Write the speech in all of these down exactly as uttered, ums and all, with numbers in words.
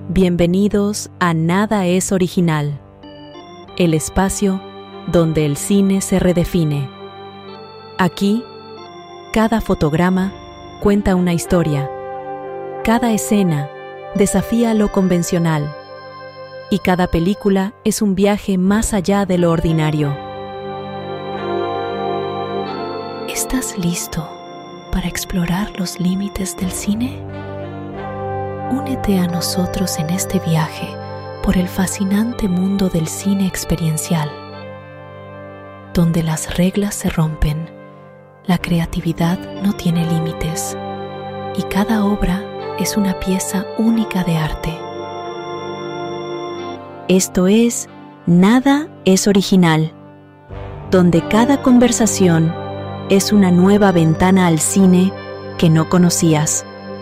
Bienvenidos a Nada es Original, el espacio donde el cine se redefine. Aquí, cada fotograma cuenta una historia, cada escena desafía lo convencional y cada película es un viaje más allá de lo ordinario. ¿Estás listo para explorar los límites del cine? Únete a nosotros en este viaje por el fascinante mundo del cine experiencial, donde las reglas se rompen, la creatividad no tiene límites y cada obra es una pieza única de arte. Esto es Nada es Original, donde cada conversación es una nueva ventana al cine que no conocías.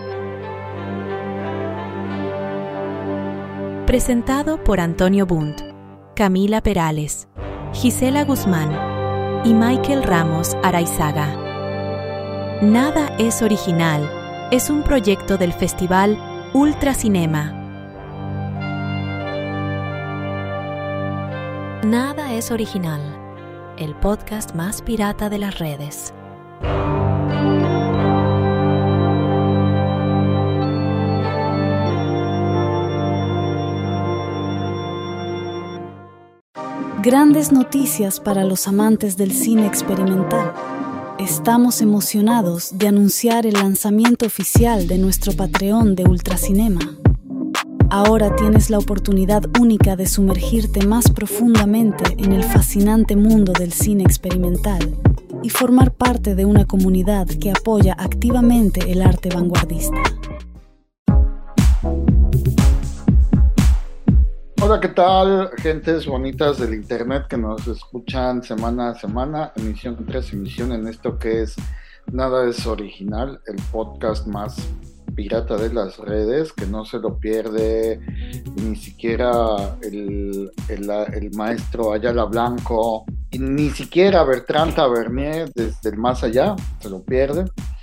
Presentado por Antonio Bundt, Camila Perales, Gisela Guzmán y Michael Ramos Araizaga. Nada es Original es un proyecto del Festival Ultracinema. Nada es Original, el podcast más pirata de las redes. Grandes noticias para los amantes del cine experimental. Estamos emocionados de anunciar el lanzamiento oficial de nuestro Patreon de Ultracinema. Ahora tienes la oportunidad única de sumergirte más profundamente en el fascinante mundo del cine experimental y formar parte de una comunidad que apoya activamente el arte vanguardista. Hola, ¿qué tal, gentes bonitas del internet que nos escuchan semana a semana, emisión tras emisión en esto que es Nada es Original, el podcast más pirata de las redes, que no se lo pierde ni siquiera el, el, el maestro Ayala Blanco, y ni siquiera Bertrand Tavernier desde el más allá, se lo pierde.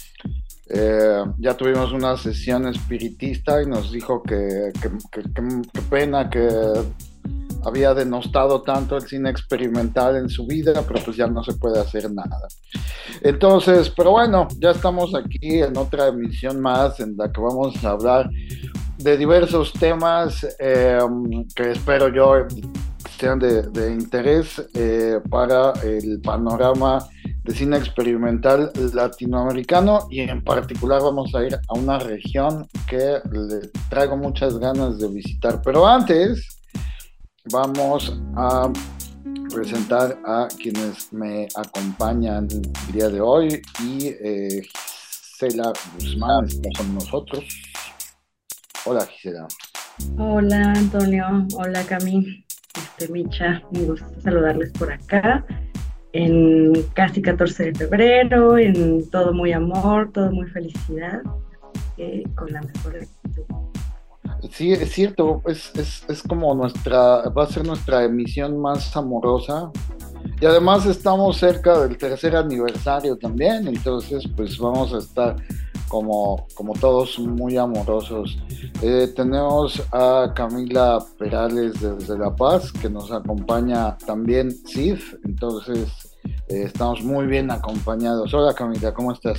Eh, ya tuvimos una sesión espiritista y nos dijo que qué pena que había denostado tanto el cine experimental en su vida, pero pues ya no se puede hacer nada. Entonces, pero bueno, ya estamos aquí en otra emisión más en la que vamos a hablar de diversos temas eh, que espero yo sean de, de interés eh, para el panorama de cine experimental latinoamericano, y en particular vamos a ir a una región que le traigo muchas ganas de visitar. Pero antes vamos a presentar a quienes me acompañan el día de hoy, y eh, Gisela Guzmán está con nosotros. Hola, Gisela. Hola, Antonio. Hola, Cami. Este, Micha, me gusta saludarles por acá. En casi catorce de febrero, en todo muy amor, todo muy felicidad, eh, con la mejor actitud. Sí, es cierto, es, es, es como nuestra, va a ser nuestra emisión más amorosa, y además estamos cerca del tercer aniversario también, entonces pues vamos a estar como, como todos muy amorosos. Eh, tenemos a Camila Perales desde La Paz, que nos acompaña también Cid, entonces eh, estamos muy bien acompañados. Hola, Camila, ¿cómo estás?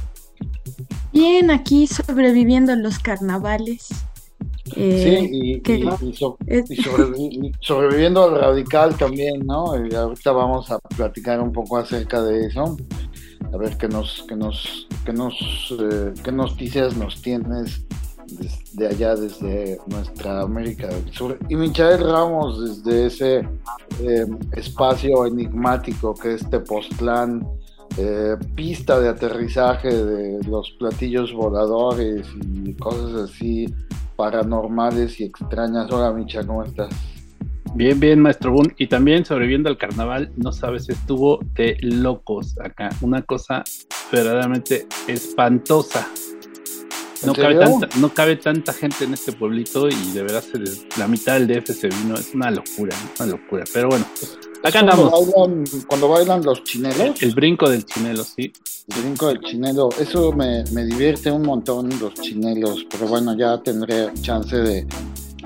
Bien, aquí sobreviviendo en los carnavales. Eh, sí, y, que, y, y, so, y sobrevi- sobreviviendo al radical también, ¿no? Y ahorita vamos a platicar un poco acerca de eso. A ver qué nos, qué nos, qué nos, eh, qué noticias nos tienes desde allá, desde nuestra América del Sur. Y Michael Ramos, desde ese eh, espacio enigmático que es Tepoztlán, eh, pista de aterrizaje de los platillos voladores y cosas así paranormales y extrañas. Hola, Micha, ¿cómo estás? Bien, bien, maestro Boone. Y también sobreviviendo al carnaval, no sabes, estuvo de locos acá. Una cosa verdaderamente espantosa. No cabe, tanta, no cabe tanta gente en este pueblito, y de verdad se des, la mitad del D F se vino. Es una locura, una locura. Pero bueno, acá andamos. Cuando bailan, cuando bailan los chinelos. El brinco del chinelo, sí. El brinco del chinelo, eso me, me divierte un montón, los chinelos. Pero bueno, ya tendré chance de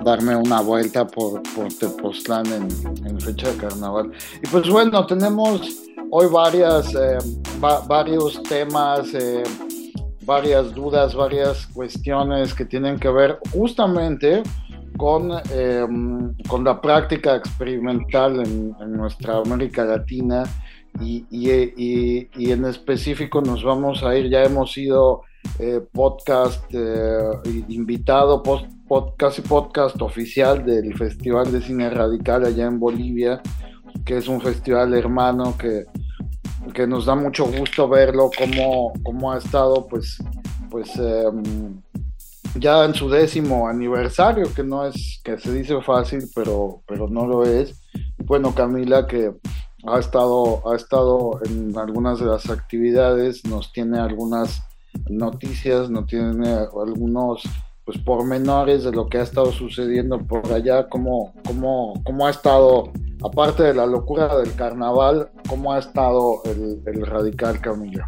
darme una vuelta por, por Tepoztlán en, en fecha de carnaval. Y pues bueno, tenemos hoy varias, eh, va, varios temas, eh, varias dudas, varias cuestiones que tienen que ver justamente con, eh, con la práctica experimental en, en nuestra América Latina y, y, y, y en específico nos vamos a ir, ya hemos ido eh, podcast eh, invitado, post, pod, casi podcast oficial del Festival de Cine Radical allá en Bolivia, que es un festival hermano que, que nos da mucho gusto verlo, cómo, cómo ha estado pues, pues eh, ya en su décimo aniversario, que no es, que se dice fácil, pero, pero no lo es. Bueno, Camila, que ha estado, ha estado en algunas de las actividades, nos tiene algunas noticias, nos tiene algunos pues pormenores de lo que ha estado sucediendo por allá, cómo, cómo, cómo ha estado, aparte de la locura del carnaval, cómo ha estado el, el Radical, Camila.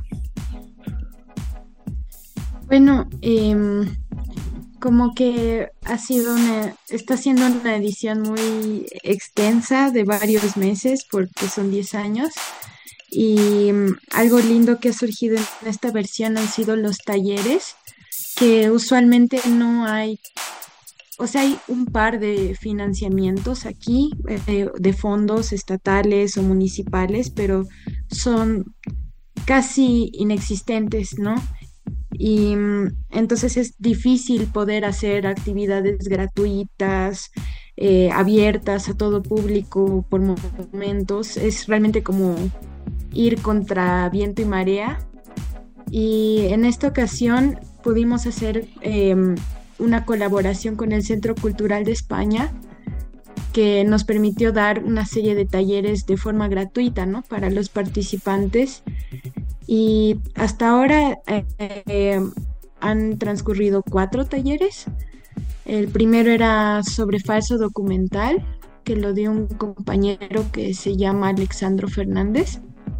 Bueno, eh, como que ha sido una, está siendo una edición muy extensa de varios meses porque son diez años y um, algo lindo que ha surgido en esta versión han sido los talleres, que usualmente no hay, o sea, hay un par de financiamientos aquí, eh, de fondos estatales o municipales, pero son casi inexistentes, ¿no? Y entonces es difícil poder hacer actividades gratuitas, eh, abiertas a todo público por momentos. Es realmente como ir contra viento y marea. Y en esta ocasión pudimos hacer eh, una colaboración con el Centro Cultural de España, que nos permitió dar una serie de talleres de forma gratuita, ¿no?, para los participantes. Y hasta ahora eh, eh, han transcurrido cuatro talleres. El primero era sobre falso documental, que lo dio un compañero que se llama Alexandro Fernández.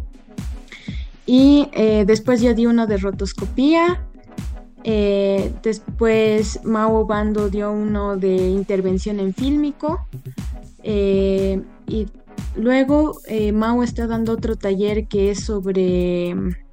Y eh, después ya di uno de rotoscopía. Eh, después Mau Obando dio uno de intervención en fílmico. Eh, y Luego, eh, Mau está dando otro taller que es sobre,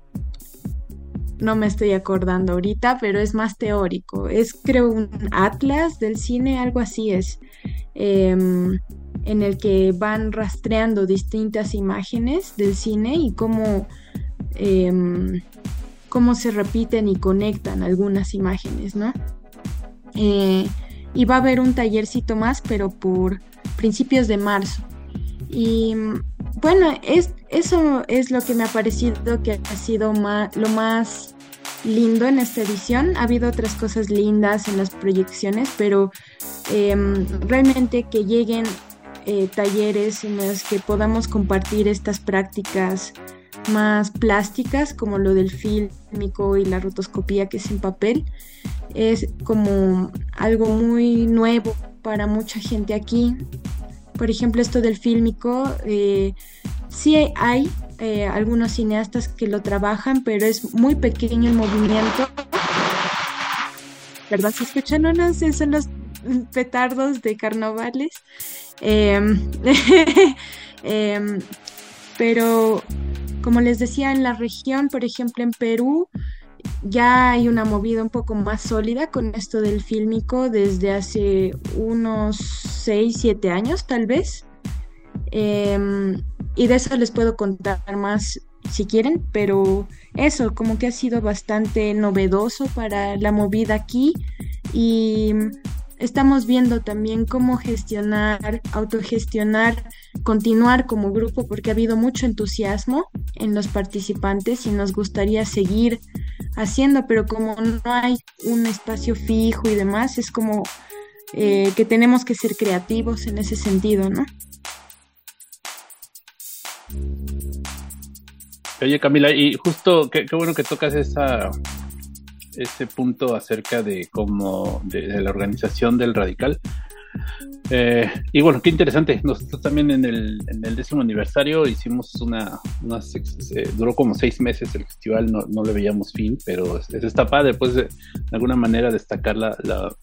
no me estoy acordando ahorita, pero es más teórico. Es, creo, un atlas del cine, algo así es, eh, en el que van rastreando distintas imágenes del cine y cómo, eh, cómo se repiten y conectan algunas imágenes, ¿no? Eh, y va a haber un tallercito más, pero por principios de marzo. Y bueno, es, eso es lo que me ha parecido que ha sido más, lo más lindo en esta edición. Ha habido otras cosas lindas en las proyecciones, pero eh, realmente que lleguen eh, talleres en los que podamos compartir estas prácticas más plásticas, como lo del fílmico y la rotoscopía, que es en papel, es como algo muy nuevo para mucha gente aquí. Por ejemplo, esto del fílmico, eh, sí hay eh, algunos cineastas que lo trabajan, pero es muy pequeño el movimiento. ¿Verdad? ¿Se escuchan? No, no sé, son los petardos de carnavales. Eh, eh, pero, como les decía, en la región, por ejemplo, en Perú, ya hay una movida un poco más sólida con esto del fílmico desde hace unos seis, siete años tal vez, eh, y de eso les puedo contar más si quieren, pero eso como que ha sido bastante novedoso para la movida aquí, y estamos viendo también cómo gestionar, autogestionar, continuar como grupo, porque ha habido mucho entusiasmo en los participantes y nos gustaría seguir haciendo, pero como no hay un espacio fijo y demás, es como eh, que tenemos que ser creativos en ese sentido, ¿no? Oye, Camila, y justo qué, qué bueno que tocas esa ese punto acerca de cómo de, de la organización del Radical. Eh, y bueno, qué interesante. Nosotros también en el, en el décimo aniversario hicimos una, una eh, duró como seis meses el festival, no, no le veíamos fin, pero es, es está padre, pues de, de alguna manera destacar la, la,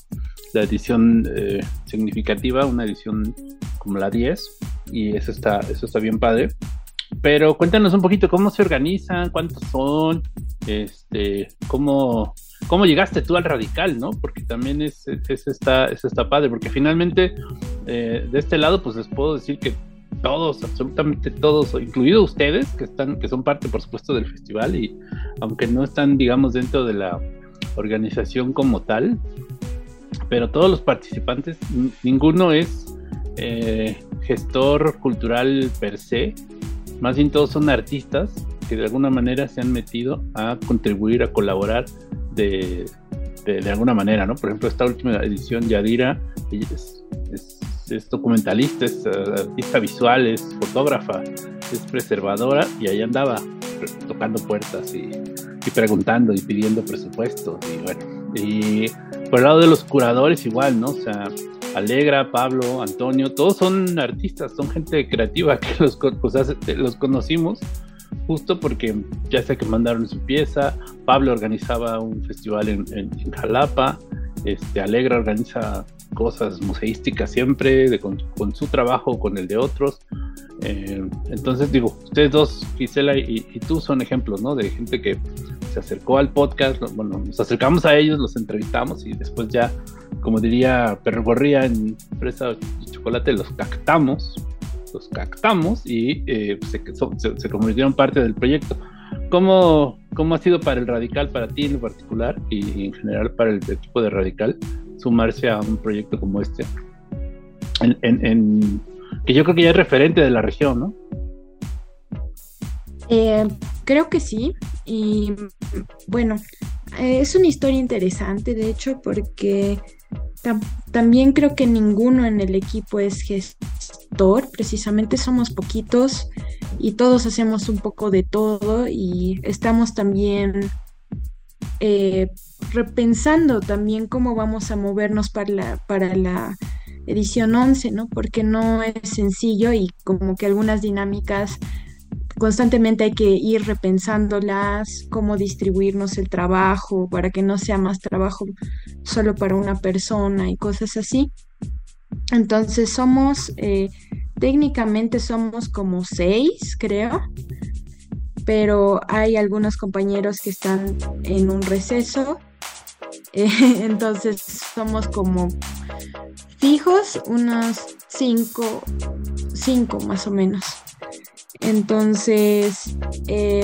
la edición eh, significativa, una edición como la diez, y eso está, eso está bien padre. Pero cuéntanos un poquito cómo se organizan, cuántos son, este, cómo, cómo llegaste tú al Radical, ¿no? Porque también es, es, está, es está padre, porque finalmente eh, de este lado pues les puedo decir que todos, absolutamente todos, incluidos ustedes, que están, que son parte por supuesto del festival, y aunque no están, digamos, dentro de la organización como tal, pero todos los participantes, n- ninguno es eh, gestor cultural per se. Más bien todos son artistas que de alguna manera se han metido a contribuir, a colaborar de, de, de alguna manera, ¿no? Por ejemplo, esta última edición, Yadira, ella es, es, es documentalista, es uh, artista visual, es fotógrafa, es preservadora, y ahí andaba tocando puertas y, y preguntando y pidiendo presupuestos, y bueno, y por el lado de los curadores igual, ¿no? O sea, Alegra, Pablo, Antonio, todos son artistas, son gente creativa que los, pues, los conocimos justo porque ya sea que mandaron su pieza. Pablo organizaba un festival en, en, en Jalapa, este, Alegra organiza cosas museísticas siempre, de, con, con su trabajo, con el de otros. Eh, entonces digo, ustedes dos, Gisela y, y tú, son ejemplos, ¿no? De gente que se acercó al podcast. Bueno, nos acercamos a ellos, los entrevistamos y después ya, como diría Perro Gorría en Fresa y Chocolate, los captamos, los captamos y eh, se, se, se convirtieron parte del proyecto. ¿Cómo, ¿Cómo ha sido para el Radical, para ti en particular y en general para el equipo de Radical, sumarse a un proyecto como este? En, en, en, que yo creo que ya es referente de la región, ¿no? Eh, creo que sí, y bueno, eh, es una historia interesante, de hecho, porque tam- también creo que ninguno en el equipo es gestor, precisamente somos poquitos y todos hacemos un poco de todo, y estamos también eh, repensando también cómo vamos a movernos para la, para la edición once, ¿no? Porque no es sencillo, y como que algunas dinámicas constantemente hay que ir repensándolas, cómo distribuirnos el trabajo para que no sea más trabajo solo para una persona y cosas así. Entonces somos, eh, técnicamente somos como seis, creo, pero hay algunos compañeros que están en un receso, eh, entonces somos como fijos unos cinco, cinco más o menos. Entonces, eh,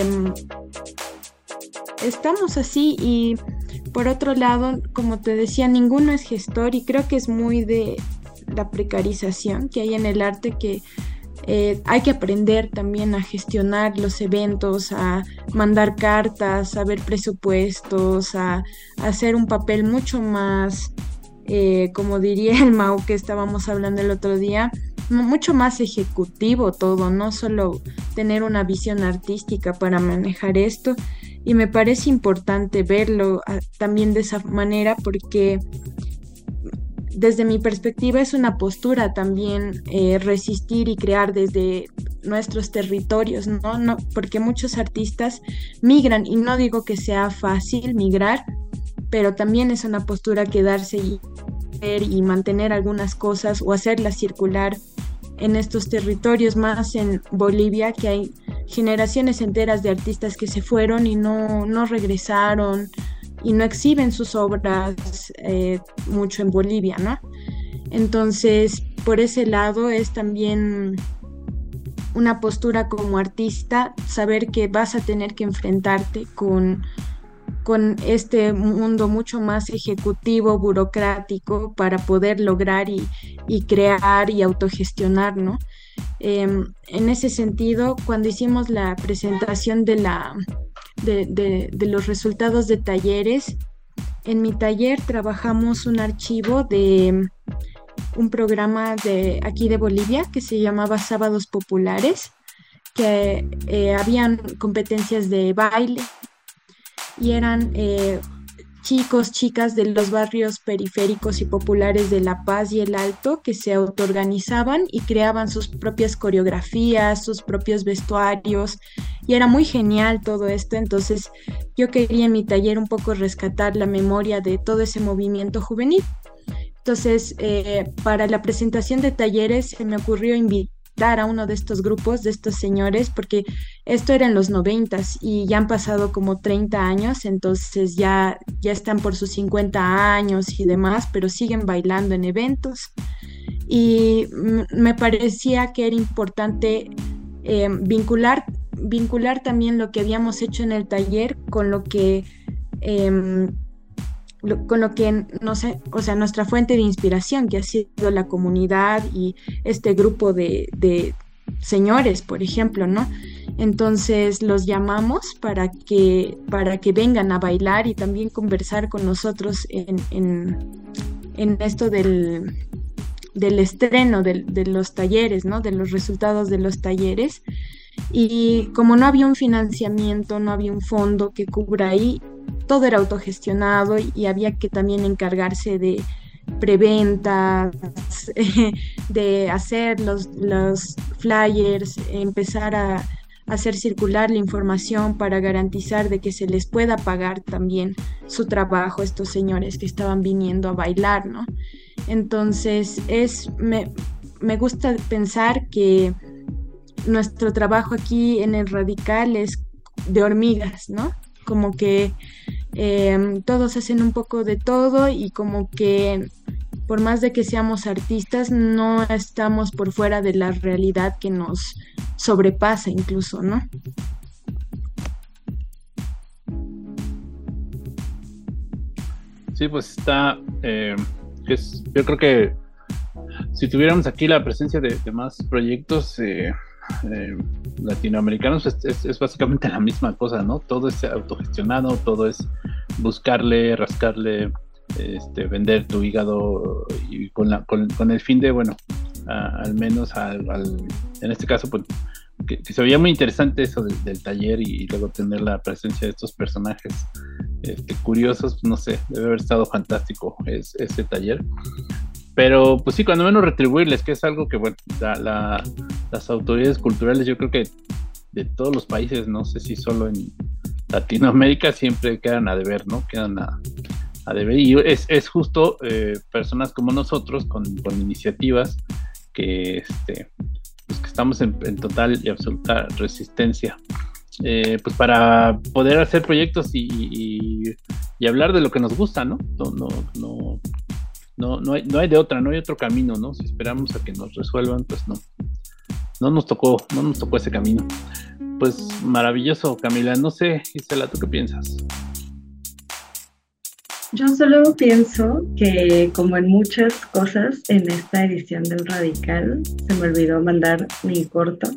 estamos así, y por otro lado, como te decía, ninguno es gestor, y creo que es muy de la precarización que hay en el arte, que eh, hay que aprender también a gestionar los eventos, a mandar cartas, a ver presupuestos, a, a hacer un papel mucho más, eh, como diría el Mau que estábamos hablando el otro día, mucho más ejecutivo todo, no solo tener una visión artística para manejar esto, y me parece importante verlo a, también de esa manera, porque desde mi perspectiva es una postura también eh, resistir y crear desde nuestros territorios, ¿no? No, porque muchos artistas migran, y no digo que sea fácil migrar, pero también es una postura quedarse y y mantener algunas cosas o hacerlas circular en estos territorios, más en Bolivia, que hay generaciones enteras de artistas que se fueron y no, no regresaron y no exhiben sus obras eh, mucho en Bolivia, ¿no? Entonces, por ese lado es también una postura como artista, saber que vas a tener que enfrentarte con con este mundo mucho más ejecutivo, burocrático, para poder lograr y, y crear y autogestionar, ¿no? Eh, en ese sentido, cuando hicimos la presentación de, la, de, de, de los resultados de talleres, en mi taller trabajamos un archivo de un programa de aquí de Bolivia que se llamaba Sábados Populares, que eh, habían competencias de baile, y eran eh, chicos, chicas de los barrios periféricos y populares de La Paz y El Alto, que se autoorganizaban y creaban sus propias coreografías, sus propios vestuarios, y era muy genial todo esto. Entonces yo quería en mi taller un poco rescatar la memoria de todo ese movimiento juvenil, Entonces, eh, para la presentación de talleres se me ocurrió invitar a uno de estos grupos, de estos señores, porque esto era en los noventas y ya han pasado como treinta años, entonces ya, ya están por sus cincuenta años y demás, pero siguen bailando en eventos. Y m- me parecía que era importante eh, vincular, vincular también lo que habíamos hecho en el taller con lo que... em, lo- con lo que, no sé, o sea, nuestra fuente de inspiración, que ha sido la comunidad y este grupo de, de señores, por ejemplo, ¿no? Entonces los llamamos para que, para que vengan a bailar y también conversar con nosotros en, en, en esto del, del estreno del- de los talleres, ¿no? De los resultados de los talleres. Y como no había un financiamiento, no había un fondo que cubra ahí, todo era autogestionado y, y había que también encargarse de preventas, de hacer los, los flyers, empezar a, a hacer circular la información para garantizar de que se les pueda pagar también su trabajo a estos señores que estaban viniendo a bailar, ¿no? Entonces, es, me, me gusta pensar que nuestro trabajo aquí en el Radical es de hormigas, ¿no? Como que eh, todos hacen un poco de todo y como que por más de que seamos artistas, no estamos por fuera de la realidad que nos sobrepasa incluso, ¿no? Sí, pues está, eh, es, yo creo que si tuviéramos aquí la presencia de, de más proyectos eh, eh, latinoamericanos, es, es, es básicamente la misma cosa, ¿no? Todo es autogestionado, todo es buscarle, rascarle, este, vender tu hígado y con, la, con, con el fin de, bueno, a, al menos al, al, en este caso, pues, que, que se veía muy interesante eso del, del taller y, y luego tener la presencia de estos personajes este, curiosos, no sé, debe haber estado fantástico es, ese taller. Pero pues sí, cuando menos retribuirles, que es algo que, bueno, la, la, las autoridades culturales, yo creo que de todos los países, no sé si solo en Latinoamérica, siempre quedan a deber, ¿no? Quedan a, a deber. Y es, es justo eh, personas como nosotros, con, con iniciativas, que, este, pues que estamos en, en total y absoluta resistencia. Eh, pues para poder hacer proyectos y, y, y hablar de lo que nos gusta, ¿no? No, no, no. No, no hay, no hay de otra, no hay otro camino, ¿no? Si esperamos a que nos resuelvan, pues no. No nos tocó, no nos tocó ese camino. Pues maravilloso, Camila. No sé, Gisela, ¿tú qué piensas? Yo solo pienso que, como en muchas cosas en esta edición del Radical, se me olvidó mandar mi corto.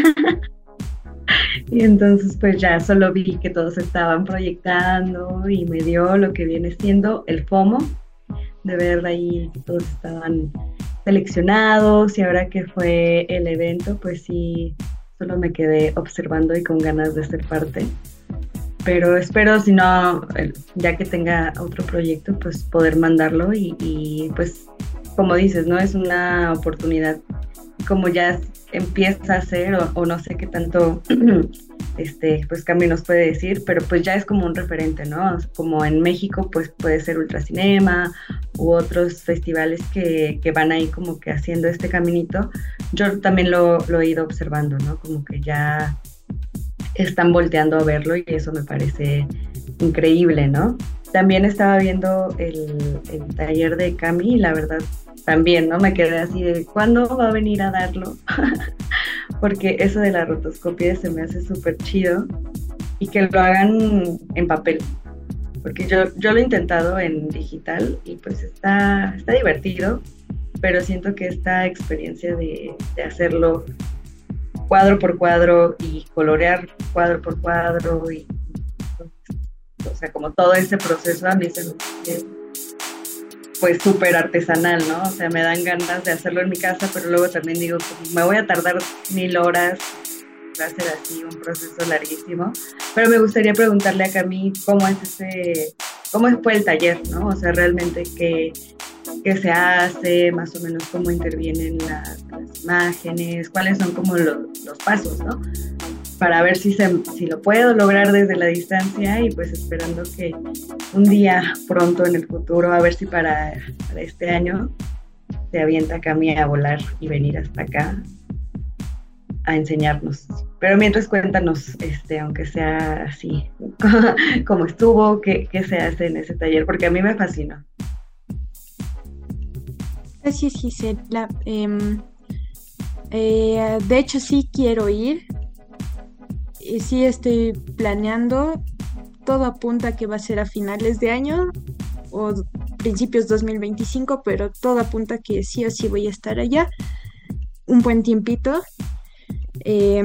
Y entonces pues ya solo vi que todos estaban proyectando y me dio lo que viene siendo el FOMO de ver ahí que todos estaban seleccionados, y ahora que fue el evento, pues sí, solo me quedé observando y con ganas de ser parte. Pero espero, si no, ya que tenga otro proyecto, pues poder mandarlo y, y pues, como dices, ¿no? Es una oportunidad, como ya empieza a ser, o, o no sé qué tanto este, pues Cami nos puede decir, pero pues ya es como un referente, ¿no? Como en México, pues puede ser Ultracinema u otros festivales que, que van ahí como que haciendo este caminito. Yo también lo, lo he ido observando, ¿no? Como que ya están volteando a verlo y eso me parece increíble, ¿no? También estaba viendo el, el taller de Cami y la verdad también, ¿no? Me quedé así de, ¿cuándo va a venir a darlo? Porque eso de la rotoscopia se me hace súper chido y que lo hagan en papel. Porque yo, yo lo he intentado en digital y pues está, está divertido, pero siento que esta experiencia de, de hacerlo cuadro por cuadro y colorear cuadro por cuadro y, o sea, como todo ese proceso a mí se me hace pues súper artesanal, ¿no? O sea, me dan ganas de hacerlo en mi casa, pero luego también digo, como me voy a tardar mil horas, va a ser así un proceso larguísimo. Pero me gustaría preguntarle a Cami cómo es ese, cómo fue el taller, ¿no? O sea, realmente qué, qué se hace, más o menos cómo intervienen la, las imágenes, cuáles son como los, los pasos, ¿no? para ver si, se, si lo puedo lograr desde la distancia y pues esperando que un día pronto en el futuro, a ver si para, para este año se avienta Cami a volar y venir hasta acá a enseñarnos. Pero mientras cuéntanos, este, aunque sea así, cómo estuvo, qué, qué se hace en ese taller, porque a mí me fascinó. Gracias, Gisela. Eh, eh, de hecho, sí quiero ir. Y sí estoy planeando. Todo apunta a que va a ser a finales de año o principios dos mil veinticinco, pero todo apunta a que sí o sí voy a estar allá un buen tiempito. Eh,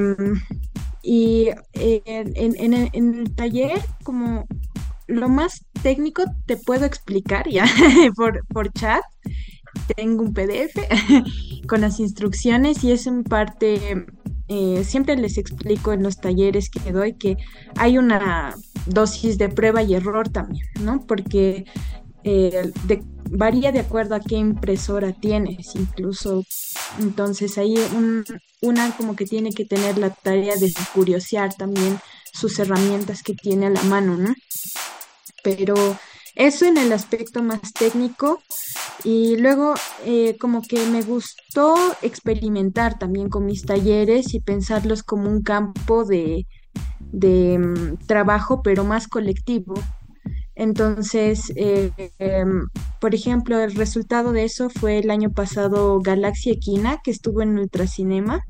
y eh, en, en, el, en el taller, como lo más técnico, te puedo explicar ya por, por chat. Tengo un P D F con las instrucciones y es en parte, eh, siempre les explico en los talleres que doy que hay una dosis de prueba y error también, ¿no? Porque eh, de, varía de acuerdo a qué impresora tienes, incluso. Entonces ahí un, una como que tiene que tener la tarea de curiosear también sus herramientas que tiene a la mano, ¿no? Pero eso en el aspecto más técnico. Y luego eh, como que me gustó experimentar también con mis talleres y pensarlos como un campo de, de um, trabajo, pero más colectivo. Entonces, eh, eh, por ejemplo, el resultado de eso fue el año pasado Galaxia Equina, que estuvo en Ultracinema.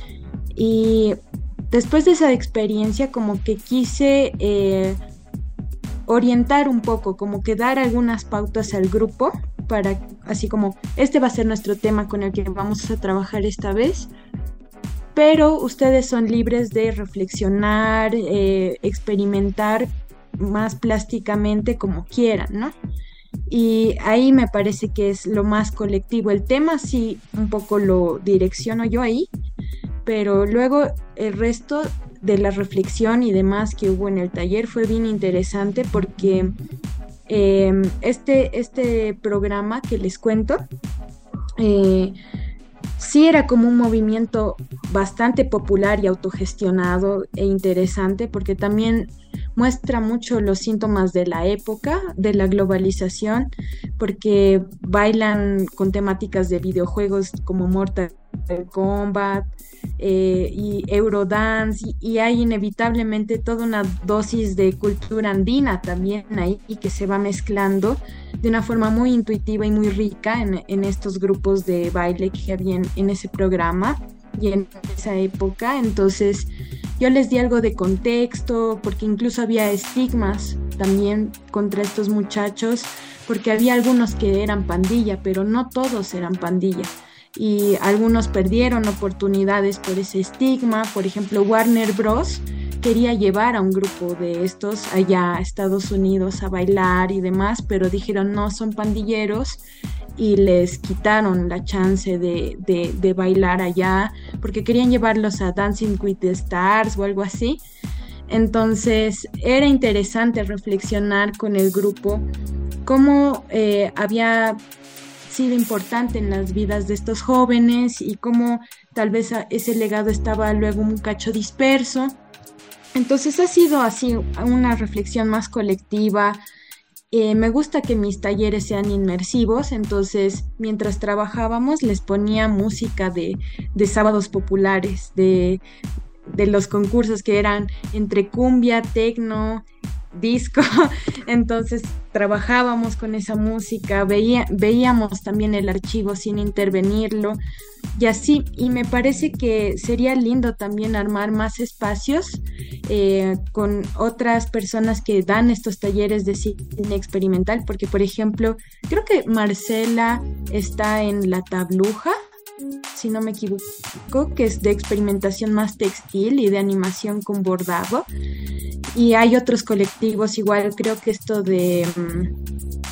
Y después de esa experiencia como que quise eh, orientar un poco, como que dar algunas pautas al grupo para, así como, este va a ser nuestro tema con el que vamos a trabajar esta vez, pero ustedes son libres de reflexionar, eh, experimentar más plásticamente como quieran, ¿no? Y ahí me parece que es lo más colectivo. El tema sí un poco lo direcciono yo ahí, pero luego el resto de la reflexión y demás que hubo en el taller fue bien interesante porque eh, este, este programa que les cuento eh, sí era como un movimiento bastante popular y autogestionado e interesante porque también muestra mucho los síntomas de la época, de la globalización, porque bailan con temáticas de videojuegos como Mortal Kombat eh, y Eurodance, y, y hay inevitablemente toda una dosis de cultura andina también ahí y que se va mezclando de una forma muy intuitiva y muy rica en, en estos grupos de baile que había en, en ese programa y en esa época. Entonces yo les di algo de contexto, porque incluso había estigmas también contra estos muchachos, porque había algunos que eran pandilla, pero no todos eran pandilla. Y algunos perdieron oportunidades por ese estigma. Por ejemplo, Warner Bros. Quería llevar a un grupo de estos allá a Estados Unidos a bailar y demás, pero dijeron no, son pandilleros, y les quitaron la chance de, de, de bailar allá porque querían llevarlos a Dancing with the Stars o algo así. Entonces era interesante reflexionar con el grupo cómo eh, había sido importante en las vidas de estos jóvenes y cómo tal vez ese legado estaba luego un cacho disperso. Entonces ha sido así una reflexión más colectiva. Eh, me gusta que mis talleres sean inmersivos, entonces mientras trabajábamos les ponía música de, de sábados populares, de, de los concursos que eran entre cumbia, tecno, disco. Entonces trabajábamos con esa música, veía, veíamos también el archivo sin intervenirlo y así, y me parece que sería lindo también armar más espacios eh, con otras personas que dan estos talleres de cine experimental, porque por ejemplo creo que Marcela está en La Tabluja, si no me equivoco, que es de experimentación más textil y de animación con bordado, y hay otros colectivos igual. Creo que esto de um,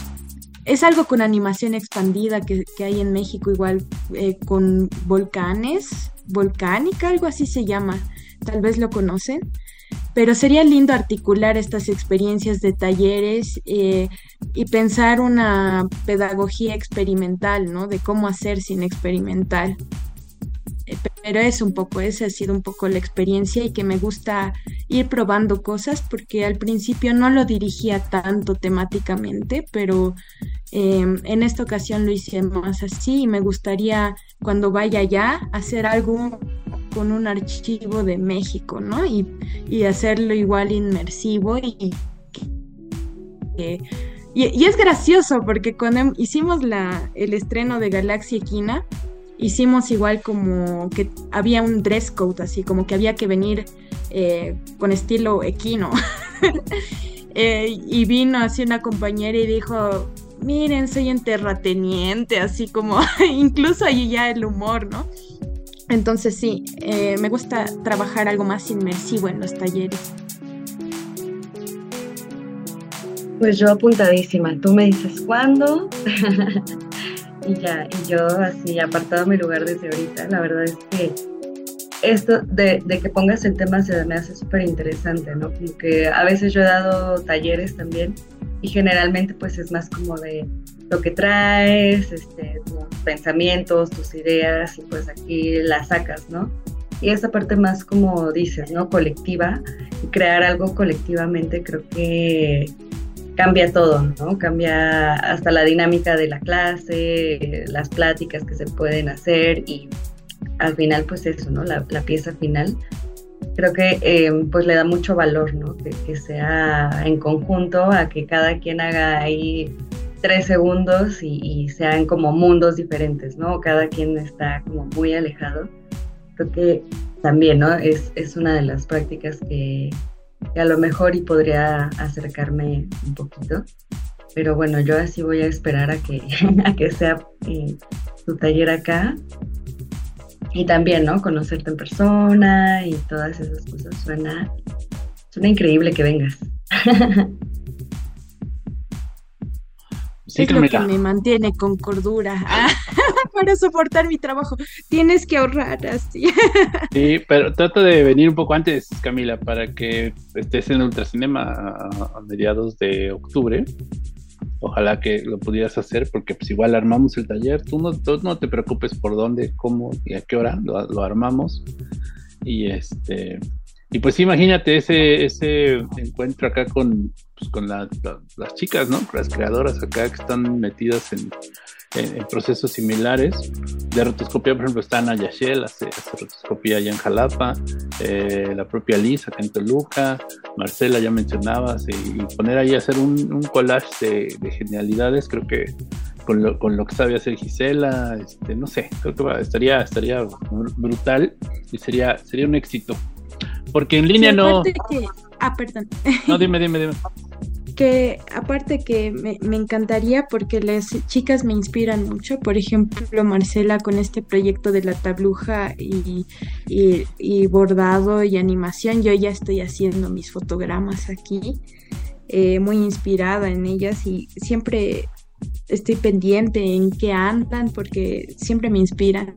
es algo con animación expandida que, que hay en México igual, eh, con volcanes, volcánica, algo así se llama, tal vez lo conocen. Pero sería lindo articular estas experiencias de talleres eh, y pensar una pedagogía experimental, ¿no? De cómo hacer cine experimental. pero es un poco, esa ha sido un poco la experiencia y que me gusta ir probando cosas porque al principio no lo dirigía tanto temáticamente, pero eh, en esta ocasión lo hice más así y me gustaría cuando vaya allá hacer algo con un archivo de México, ¿no? Y, y hacerlo igual inmersivo y, y, y es gracioso porque cuando hicimos la, el estreno de Galaxia Equina, hicimos igual como que había un dress code, así como que había que venir eh, con estilo equino. eh, y vino así una compañera y dijo, miren, soy un terrateniente, así como, incluso ahí ya el humor, ¿no? Entonces sí, eh, me gusta trabajar algo más inmersivo en los talleres. Pues yo apuntadísima, tú me dices cuándo y ya, y yo así apartado mi lugar desde ahorita. La verdad es que esto de, de que pongas el tema se me hace súper interesante, ¿no? Porque a veces yo he dado talleres también y generalmente pues es más como de lo que traes, este, tus pensamientos, tus ideas y pues aquí las sacas, ¿no? Y esa parte más como dices, ¿no? Colectiva, y crear algo colectivamente creo que cambia todo, ¿no? Cambia hasta la dinámica de la clase, las pláticas que se pueden hacer y al final pues eso, ¿no? La, la pieza final creo que eh, pues le da mucho valor, ¿no? Que, que sea en conjunto a que cada quien haga ahí tres segundos y, y sean como mundos diferentes, ¿no? Cada quien está como muy alejado. Creo que también, ¿no? Es, es una de las prácticas que, que a lo mejor y podría acercarme un poquito. Pero bueno, yo así voy a esperar a que, a que sea eh, tu taller acá. Y también, ¿no? Conocerte en persona y todas esas cosas. Suena, suena increíble que vengas. Sí, es lo que me mantiene con cordura para soportar mi trabajo. Tienes que ahorrar así. Sí, pero trata de venir un poco antes, Camila, para que estés en Ultracinema a, a mediados de octubre. Ojalá que lo pudieras hacer, porque pues igual armamos el taller. Tú no, tú no te preocupes por dónde, cómo y a qué hora lo, lo armamos. Y este y pues imagínate ese ese encuentro acá con pues, con la, la, las chicas, ¿no? Las creadoras acá que están metidas en, en, en procesos similares. De rotoscopía, por ejemplo, está Ana Yashel, hace, hace rotoscopía allá en Jalapa, eh, la propia Liz acá en Toluca, Marcela ya mencionabas, y, y poner ahí a hacer un, un collage de, de genialidades, creo que con lo, con lo que sabe hacer Gisela, este, no sé, creo que va, estaría, estaría brutal y sería, sería un éxito. Porque en línea sí, no... Que... Ah, perdón. No, dime, dime, dime. Que aparte que me, me encantaría porque las chicas me inspiran mucho, por ejemplo Marcela con este proyecto de la tabluja y, y, y bordado y animación, yo ya estoy haciendo mis fotogramas aquí, eh, muy inspirada en ellas y siempre estoy pendiente en qué andan porque siempre me inspiran.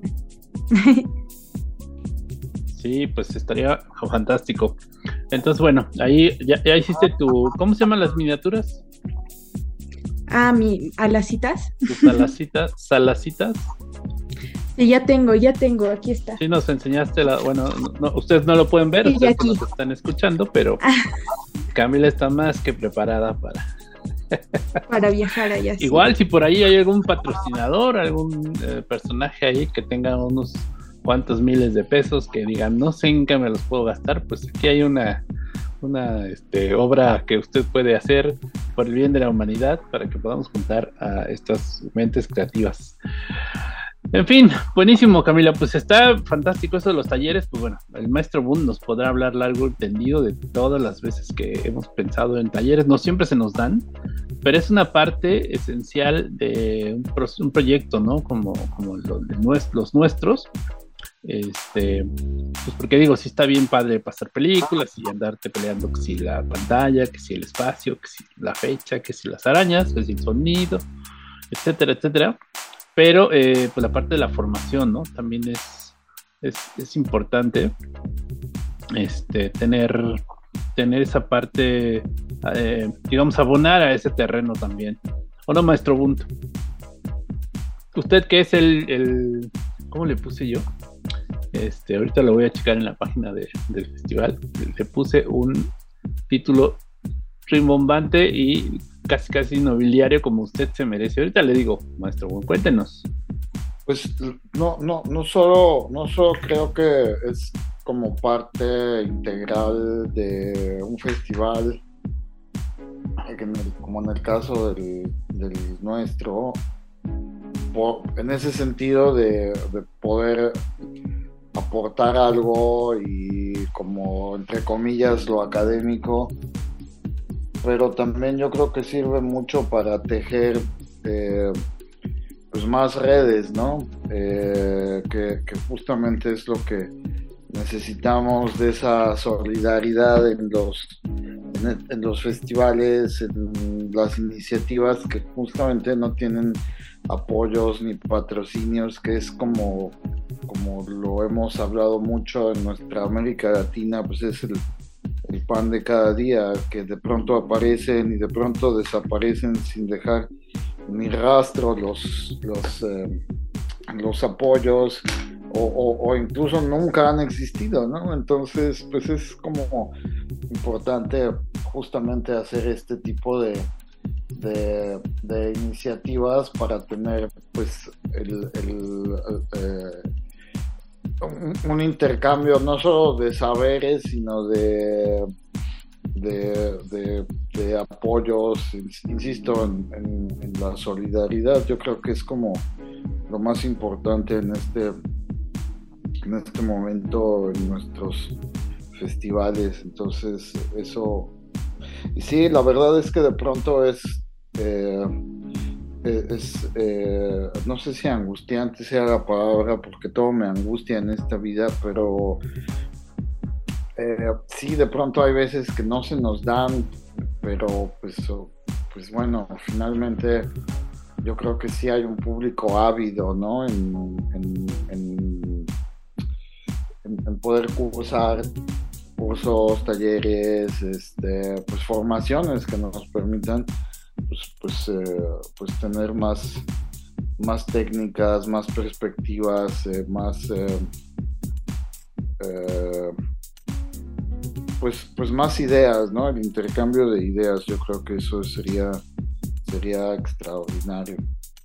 Sí, pues estaría fantástico. Entonces, bueno, ahí ya, ya hiciste tu... ¿Cómo se llaman las miniaturas? Ah, mi... ¿Alacitas? ¿Tus alacitas? ¿Salacitas? Sí, ya tengo, ya tengo, aquí está. Sí, nos enseñaste la... Bueno, no, no, ustedes no lo pueden ver, sí, ustedes nos están escuchando, pero Camila está más que preparada para... para viajar allá. Igual, sí. Si por ahí hay algún patrocinador, algún eh, personaje ahí que tenga unos... cuántos miles de pesos que digan no sé en qué me los puedo gastar, pues aquí hay una una este, obra que usted puede hacer por el bien de la humanidad para que podamos juntar a estas mentes creativas. En fin, buenísimo, Camila, pues está fantástico eso de los talleres. Pues bueno, el maestro Boone nos podrá hablar largo y tendido de todas las veces que hemos pensado en talleres. No siempre se nos dan, pero es una parte esencial de un, pro- un proyecto, ¿no? Como, como lo de nues- los nuestros. Este, pues porque digo, sí está bien padre pasar películas y andarte peleando que si la pantalla, que si el espacio, que si la fecha, que si las arañas, que si el sonido, etcétera, etcétera. Pero eh, pues la parte de la formación, ¿no? También es, es, es importante este, tener, tener esa parte, eh, digamos, abonar a ese terreno también. ¿O no, maestro Bunto? Usted que es el, el ¿cómo le puse yo? Este, ahorita lo voy a checar en la página de, del festival. Le puse un título rimbombante y casi casi nobiliario como usted se merece. Ahorita le digo, maestro, bueno, cuéntenos. Pues no, no, no solo, no solo creo que es como parte integral de un festival, en el, como en el caso del, del nuestro, por, en ese sentido de, de poder aportar algo y como entre comillas lo académico, pero también yo creo que sirve mucho para tejer eh, pues más redes, ¿no? Eh, que, que justamente es lo que necesitamos, de esa solidaridad en los en, en los festivales, en las iniciativas que justamente no tienen apoyos ni patrocinios, que es como como lo hemos hablado mucho en nuestra América Latina, pues es el, el pan de cada día, que de pronto aparecen y de pronto desaparecen sin dejar ni rastro los los, eh, los apoyos, o, o, o incluso nunca han existido, ¿no? Entonces, pues es como importante justamente hacer este tipo de de, de iniciativas para tener pues el, el, el eh, un, un intercambio no solo de saberes, sino de de, de, de apoyos, insisto, en, en, en la solidaridad. Yo creo que es como lo más importante en este en este momento en nuestros festivales. Entonces eso, y sí, la verdad es que de pronto es eh, es eh, no sé si angustiante sea la palabra, porque todo me angustia en esta vida, pero eh, sí, de pronto hay veces que no se nos dan, pero pues, pues bueno, finalmente yo creo que sí hay un público ávido, ¿no? En, en, en, en, en poder cursar cursos, talleres, este, pues formaciones que nos permitan pues, pues, eh, pues tener más, más técnicas, más perspectivas, eh, más eh, eh, pues, pues más ideas, ¿no? El intercambio de ideas, yo creo que eso sería sería extraordinario.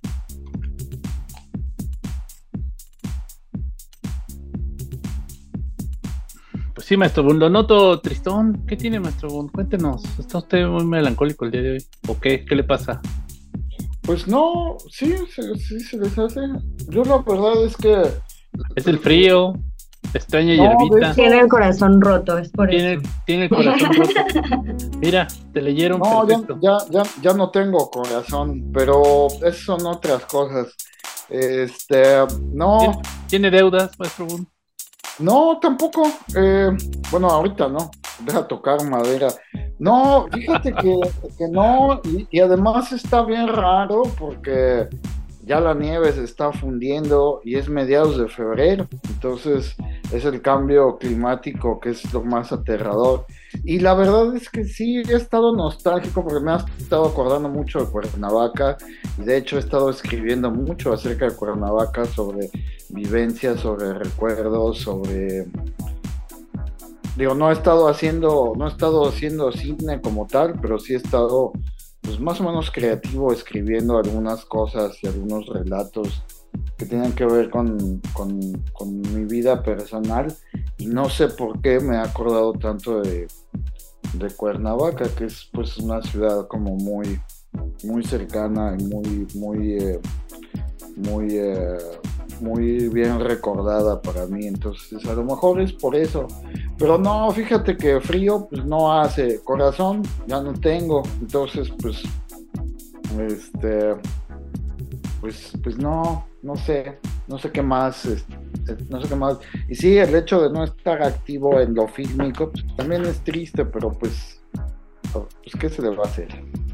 Pues sí, maestro Bund, lo noto tristón. ¿Qué tiene, maestro Bund? Cuéntenos. ¿Está usted muy melancólico el día de hoy? ¿O qué? ¿Qué le pasa? Pues no, sí, sí, sí se les hace. Yo la verdad es que... Es el frío, extraña no, hierbita. Tiene el corazón roto, es por tiene, eso. Tiene el corazón roto. Mira, te leyeron no, perfecto. Ya, ya, ya, ya no tengo corazón, pero esas son otras cosas. Este, no... ¿Tiene, ¿tiene deudas, maestro Bund? No, tampoco. Eh, bueno, ahorita no. Deja tocar madera. No, fíjate que, que no. Y, y además está bien raro porque ya la nieve se está fundiendo y es mediados de febrero. Entonces es el cambio climático que es lo más aterrador. Y la verdad es que sí, he estado nostálgico porque me ha estado acordando mucho de Cuernavaca. Y de hecho he estado escribiendo mucho acerca de Cuernavaca, sobre vivencias, sobre recuerdos, sobre... Digo, no he estado haciendo, no he estado haciendo cine como tal, pero sí he estado pues más o menos creativo, escribiendo algunas cosas y algunos relatos que tienen que ver con, con, con mi vida personal, y no sé por qué me he acordado tanto de, de Cuernavaca, que es pues una ciudad como muy, muy cercana y muy, muy, eh, muy, eh, muy bien recordada para mí. Entonces a lo mejor es por eso, pero no, fíjate que frío pues no hace, corazón ya no tengo, entonces pues este pues pues no no sé no sé qué más este, no sé qué más y sí, el hecho de no estar activo en lo fílmico pues, también es triste, pero pues pues qué se le va a hacer.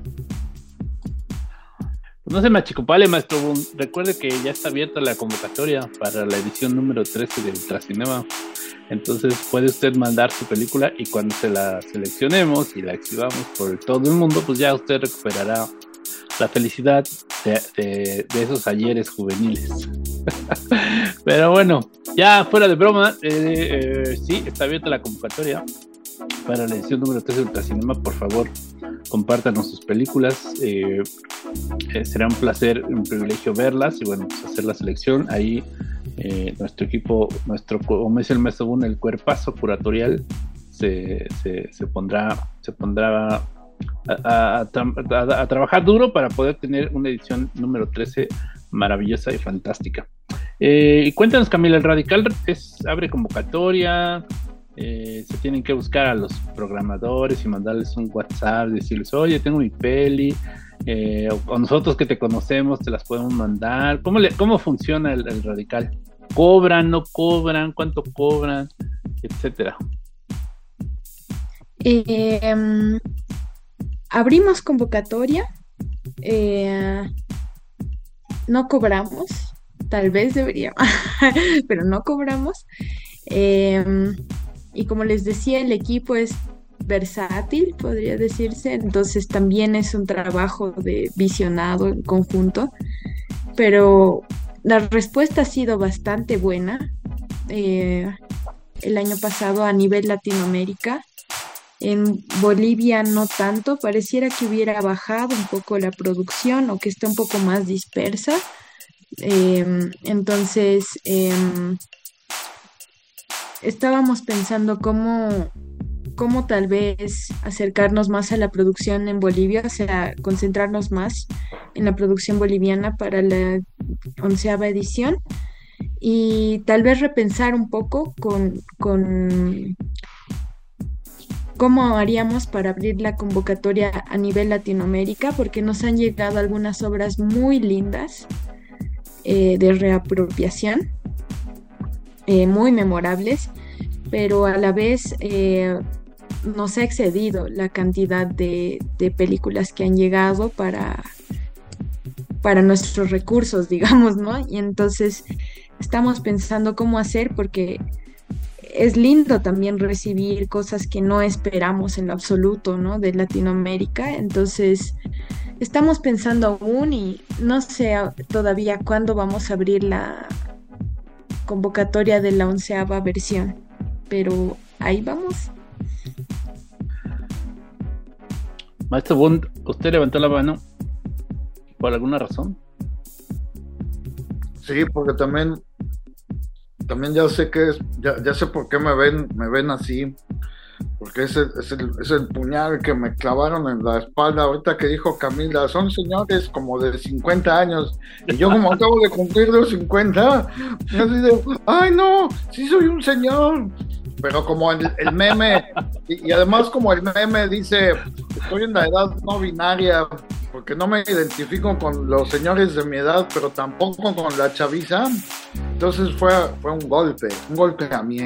No se me achicopale, maestro Bund. Recuerde que ya está abierta la convocatoria para la edición número trece de Ultracinema. Entonces puede usted mandar su película y cuando se la seleccionemos y la exhibamos por todo el mundo, pues ya usted recuperará la felicidad de, de, de esos ayeres juveniles. Pero bueno, ya fuera de broma, eh, eh, sí, está abierta la convocatoria para la edición número tres de Ultracinema. Por favor, compártanos sus películas. Eh, eh, será un placer, un privilegio verlas y bueno, pues hacer la selección. Ahí eh, nuestro equipo, nuestro, como dice el maestro Boone, el cuerpazo curatorial se, se, se pondrá, se pondrá a, a, a, a, a trabajar duro para poder tener una edición número trece maravillosa y fantástica. Eh, y cuéntanos, Camila, el Radical es, abre convocatoria. Eh, se tienen que buscar a los programadores y mandarles un WhatsApp, decirles, oye, tengo mi peli, eh, o, o nosotros que te conocemos te las podemos mandar. ¿Cómo, le, cómo funciona el, el Radical? ¿Cobran, no cobran? ¿Cuánto cobran? Etcétera. Eh, um, abrimos convocatoria, eh, no cobramos, tal vez deberíamos, pero no cobramos. Eh, Y como les decía, el equipo es versátil, podría decirse, entonces también es un trabajo de visionado en conjunto, pero la respuesta ha sido bastante buena. Eh, el año pasado a nivel Latinoamérica, en Bolivia no tanto, pareciera que hubiera bajado un poco la producción o que está un poco más dispersa. Eh, entonces... Eh, Estábamos pensando cómo, cómo tal vez acercarnos más a la producción en Bolivia, o sea, concentrarnos más en la producción boliviana para la onceava edición y tal vez repensar un poco con, con cómo haríamos para abrir la convocatoria a nivel Latinoamérica, porque nos han llegado algunas obras muy lindas eh, de reapropiación. Eh, muy memorables, pero a la vez eh, nos ha excedido la cantidad de, de películas que han llegado para, para nuestros recursos, digamos, ¿no? Y entonces estamos pensando cómo hacer, porque es lindo también recibir cosas que no esperamos en lo absoluto, ¿no? De Latinoamérica. Entonces estamos pensando aún y no sé todavía cuándo vamos a abrir la convocatoria de la onceava versión, pero ahí vamos. Maestro Bund, ¿usted levantó la mano por alguna razón? Sí, porque también también ya sé que es, ya, ya sé por qué me ven, me ven así, porque es el, es, el, es el puñal que me clavaron en la espalda ahorita que dijo Camila. Son señores como de cincuenta años y yo como acabo de cumplir los cincuenta, así de, ay no, sí soy un señor, pero como el, el meme y, y además como el meme dice, estoy en la edad no binaria porque no me identifico con los señores de mi edad, pero tampoco con la chaviza. Entonces fue, fue un golpe, un golpe a mí.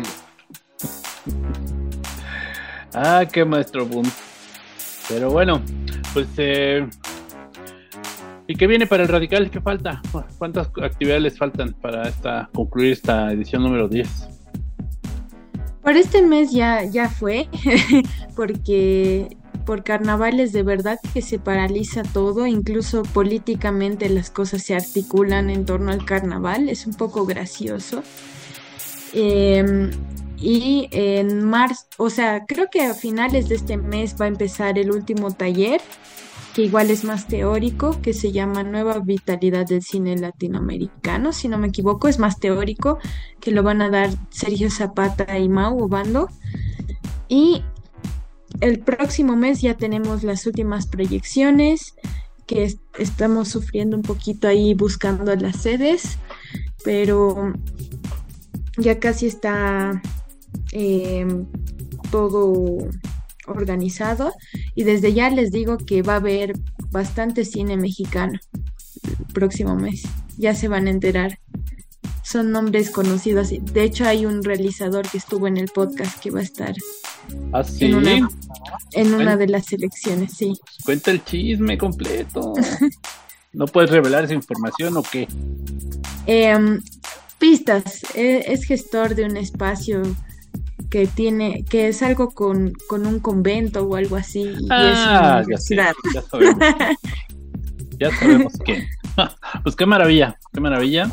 Ah, qué maestro Boone. Pero bueno, pues eh, ¿y qué viene para el Radical? ¿Qué falta? ¿Cuántas actividades les faltan para esta concluir esta edición número diez? Por este mes ya, ya fue, porque por carnavales de verdad que se paraliza todo, incluso políticamente las cosas se articulan en torno al carnaval, es un poco gracioso. Eh, y en marzo, o sea, creo que a finales de este mes va a empezar el último taller, que igual es más teórico, que se llama Nueva Vitalidad del Cine Latinoamericano, si no me equivoco, es más teórico, que lo van a dar Sergio Zapata y Mau Obando. Y el próximo mes ya tenemos las últimas proyecciones, que est- estamos sufriendo un poquito ahí buscando las sedes, pero ya casi está eh, todo organizado y desde ya les digo que va a haber bastante cine mexicano el próximo mes, ya se van a enterar, son nombres conocidos, de hecho hay un realizador que estuvo en el podcast que va a estar ¿Ah, sí? en una, en una de las selecciones, sí. Cuenta el chisme completo. ¿No puedes revelar esa información o qué? Eh, pistas, eh, es gestor de un espacio que tiene, que es algo con, con un convento o algo así, y Ah, es una ya sé, universidad. ya sabemos. Ya sabemos que. Pues qué maravilla, qué maravilla.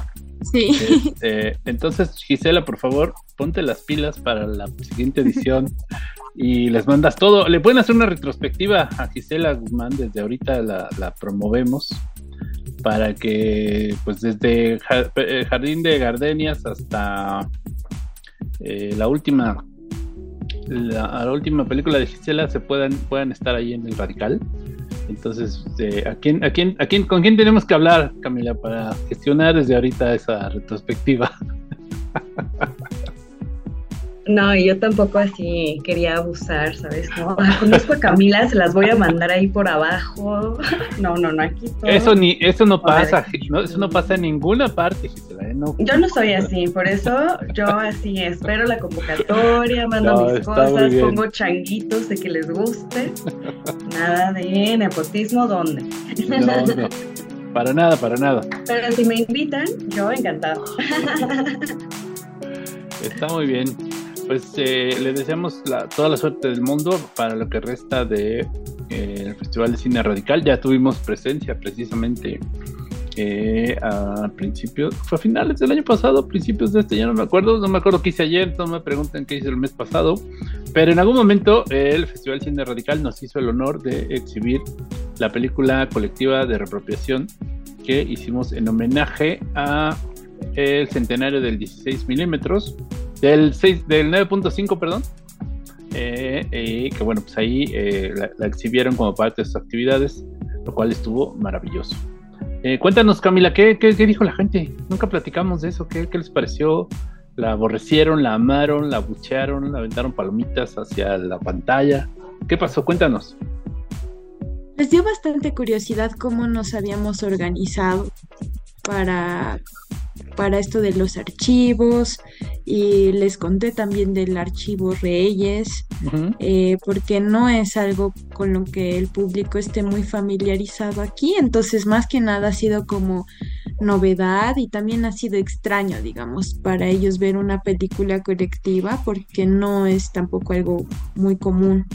Sí. Este, entonces, Gisela, por favor, ponte las pilas para la siguiente edición y les mandas todo. Le pueden hacer una retrospectiva a Gisela Guzmán, desde ahorita la, la promovemos, para que, pues, desde Jardín de Gardenias hasta eh, la última la, la última película de Gisela se puedan, puedan estar ahí en el Radical. Entonces, eh, ¿a quién, a quién, a quién, ¿con quién tenemos que hablar, Camila, para gestionar desde ahorita esa retrospectiva? No, yo tampoco así quería abusar, ¿sabes? No, ah, conozco a Camila, se las voy a mandar ahí por abajo. No, no, no, aquí todo. Eso ni, eso no pasa, no, eso no pasa en ninguna parte, Gisela, ¿eh? No. Yo no soy así, por eso yo así espero la convocatoria, mando No, mis está cosas, muy bien. pongo changuitos de que les guste. Nada de nepotismo, ¿dónde? No, no, para nada, para nada. Pero si me invitan, yo encantado. Está muy bien. Pues eh, le deseamos la, toda la suerte del mundo para lo que resta de eh, el Festival de Cine Radical. Ya tuvimos presencia precisamente eh, a principios, fue a finales del año pasado, principios de este, ya no me acuerdo, no me acuerdo qué hice ayer, no me pregunten qué hice el mes pasado, pero en algún momento eh, el Festival de Cine Radical nos hizo el honor de exhibir la película colectiva de reapropiación que hicimos en homenaje a el centenario del dieciséis milímetros, del seis, del nueve punto cinco, perdón, eh, eh, que bueno, pues ahí eh, la, la exhibieron como parte de sus actividades, lo cual estuvo maravilloso. Eh, cuéntanos, Camila, ¿qué, qué, ¿qué dijo la gente? Nunca platicamos de eso. ¿Qué, qué les pareció? ¿La aborrecieron, la amaron, la abuchearon, la aventaron palomitas hacia la pantalla? ¿Qué pasó? Cuéntanos. Les dio bastante curiosidad cómo nos habíamos organizado para, para esto de los archivos, y les conté también del archivo Reyes, uh-huh. eh, porque no es algo con lo que el público esté muy familiarizado aquí, entonces más que nada ha sido como novedad, y también ha sido extraño, digamos, para ellos ver una película colectiva, porque no es tampoco algo muy común.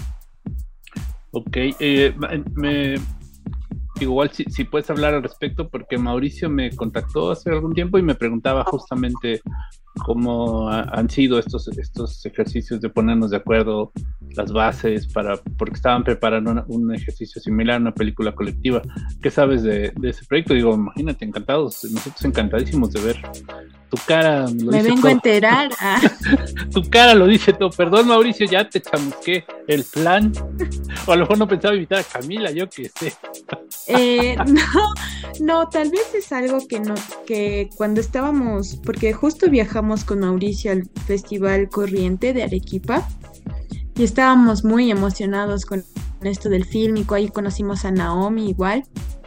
Ok, eh, me... igual si, si puedes hablar al respecto, porque Mauricio me contactó hace algún tiempo y me preguntaba justamente cómo ha, han sido estos, estos ejercicios de ponernos de acuerdo, las bases, para porque estaban preparando una, un ejercicio similar a una película colectiva. ¿Qué sabes de, de ese proyecto? Digo, imagínate, encantados, nosotros encantadísimos de ver tu cara. Lo me vengo todo. a enterar. Ah. Tu cara lo dice todo. Perdón, Mauricio, ya te chamusqué el plan. O a lo mejor no pensaba invitar a Camila, yo qué sé. Eh, no, no, tal vez es algo que no, que cuando estábamos, porque justo viajamos con Mauricio al Festival Corriente de Arequipa y estábamos muy emocionados con esto del fílmico. Ahí conocimos a Naomi igual,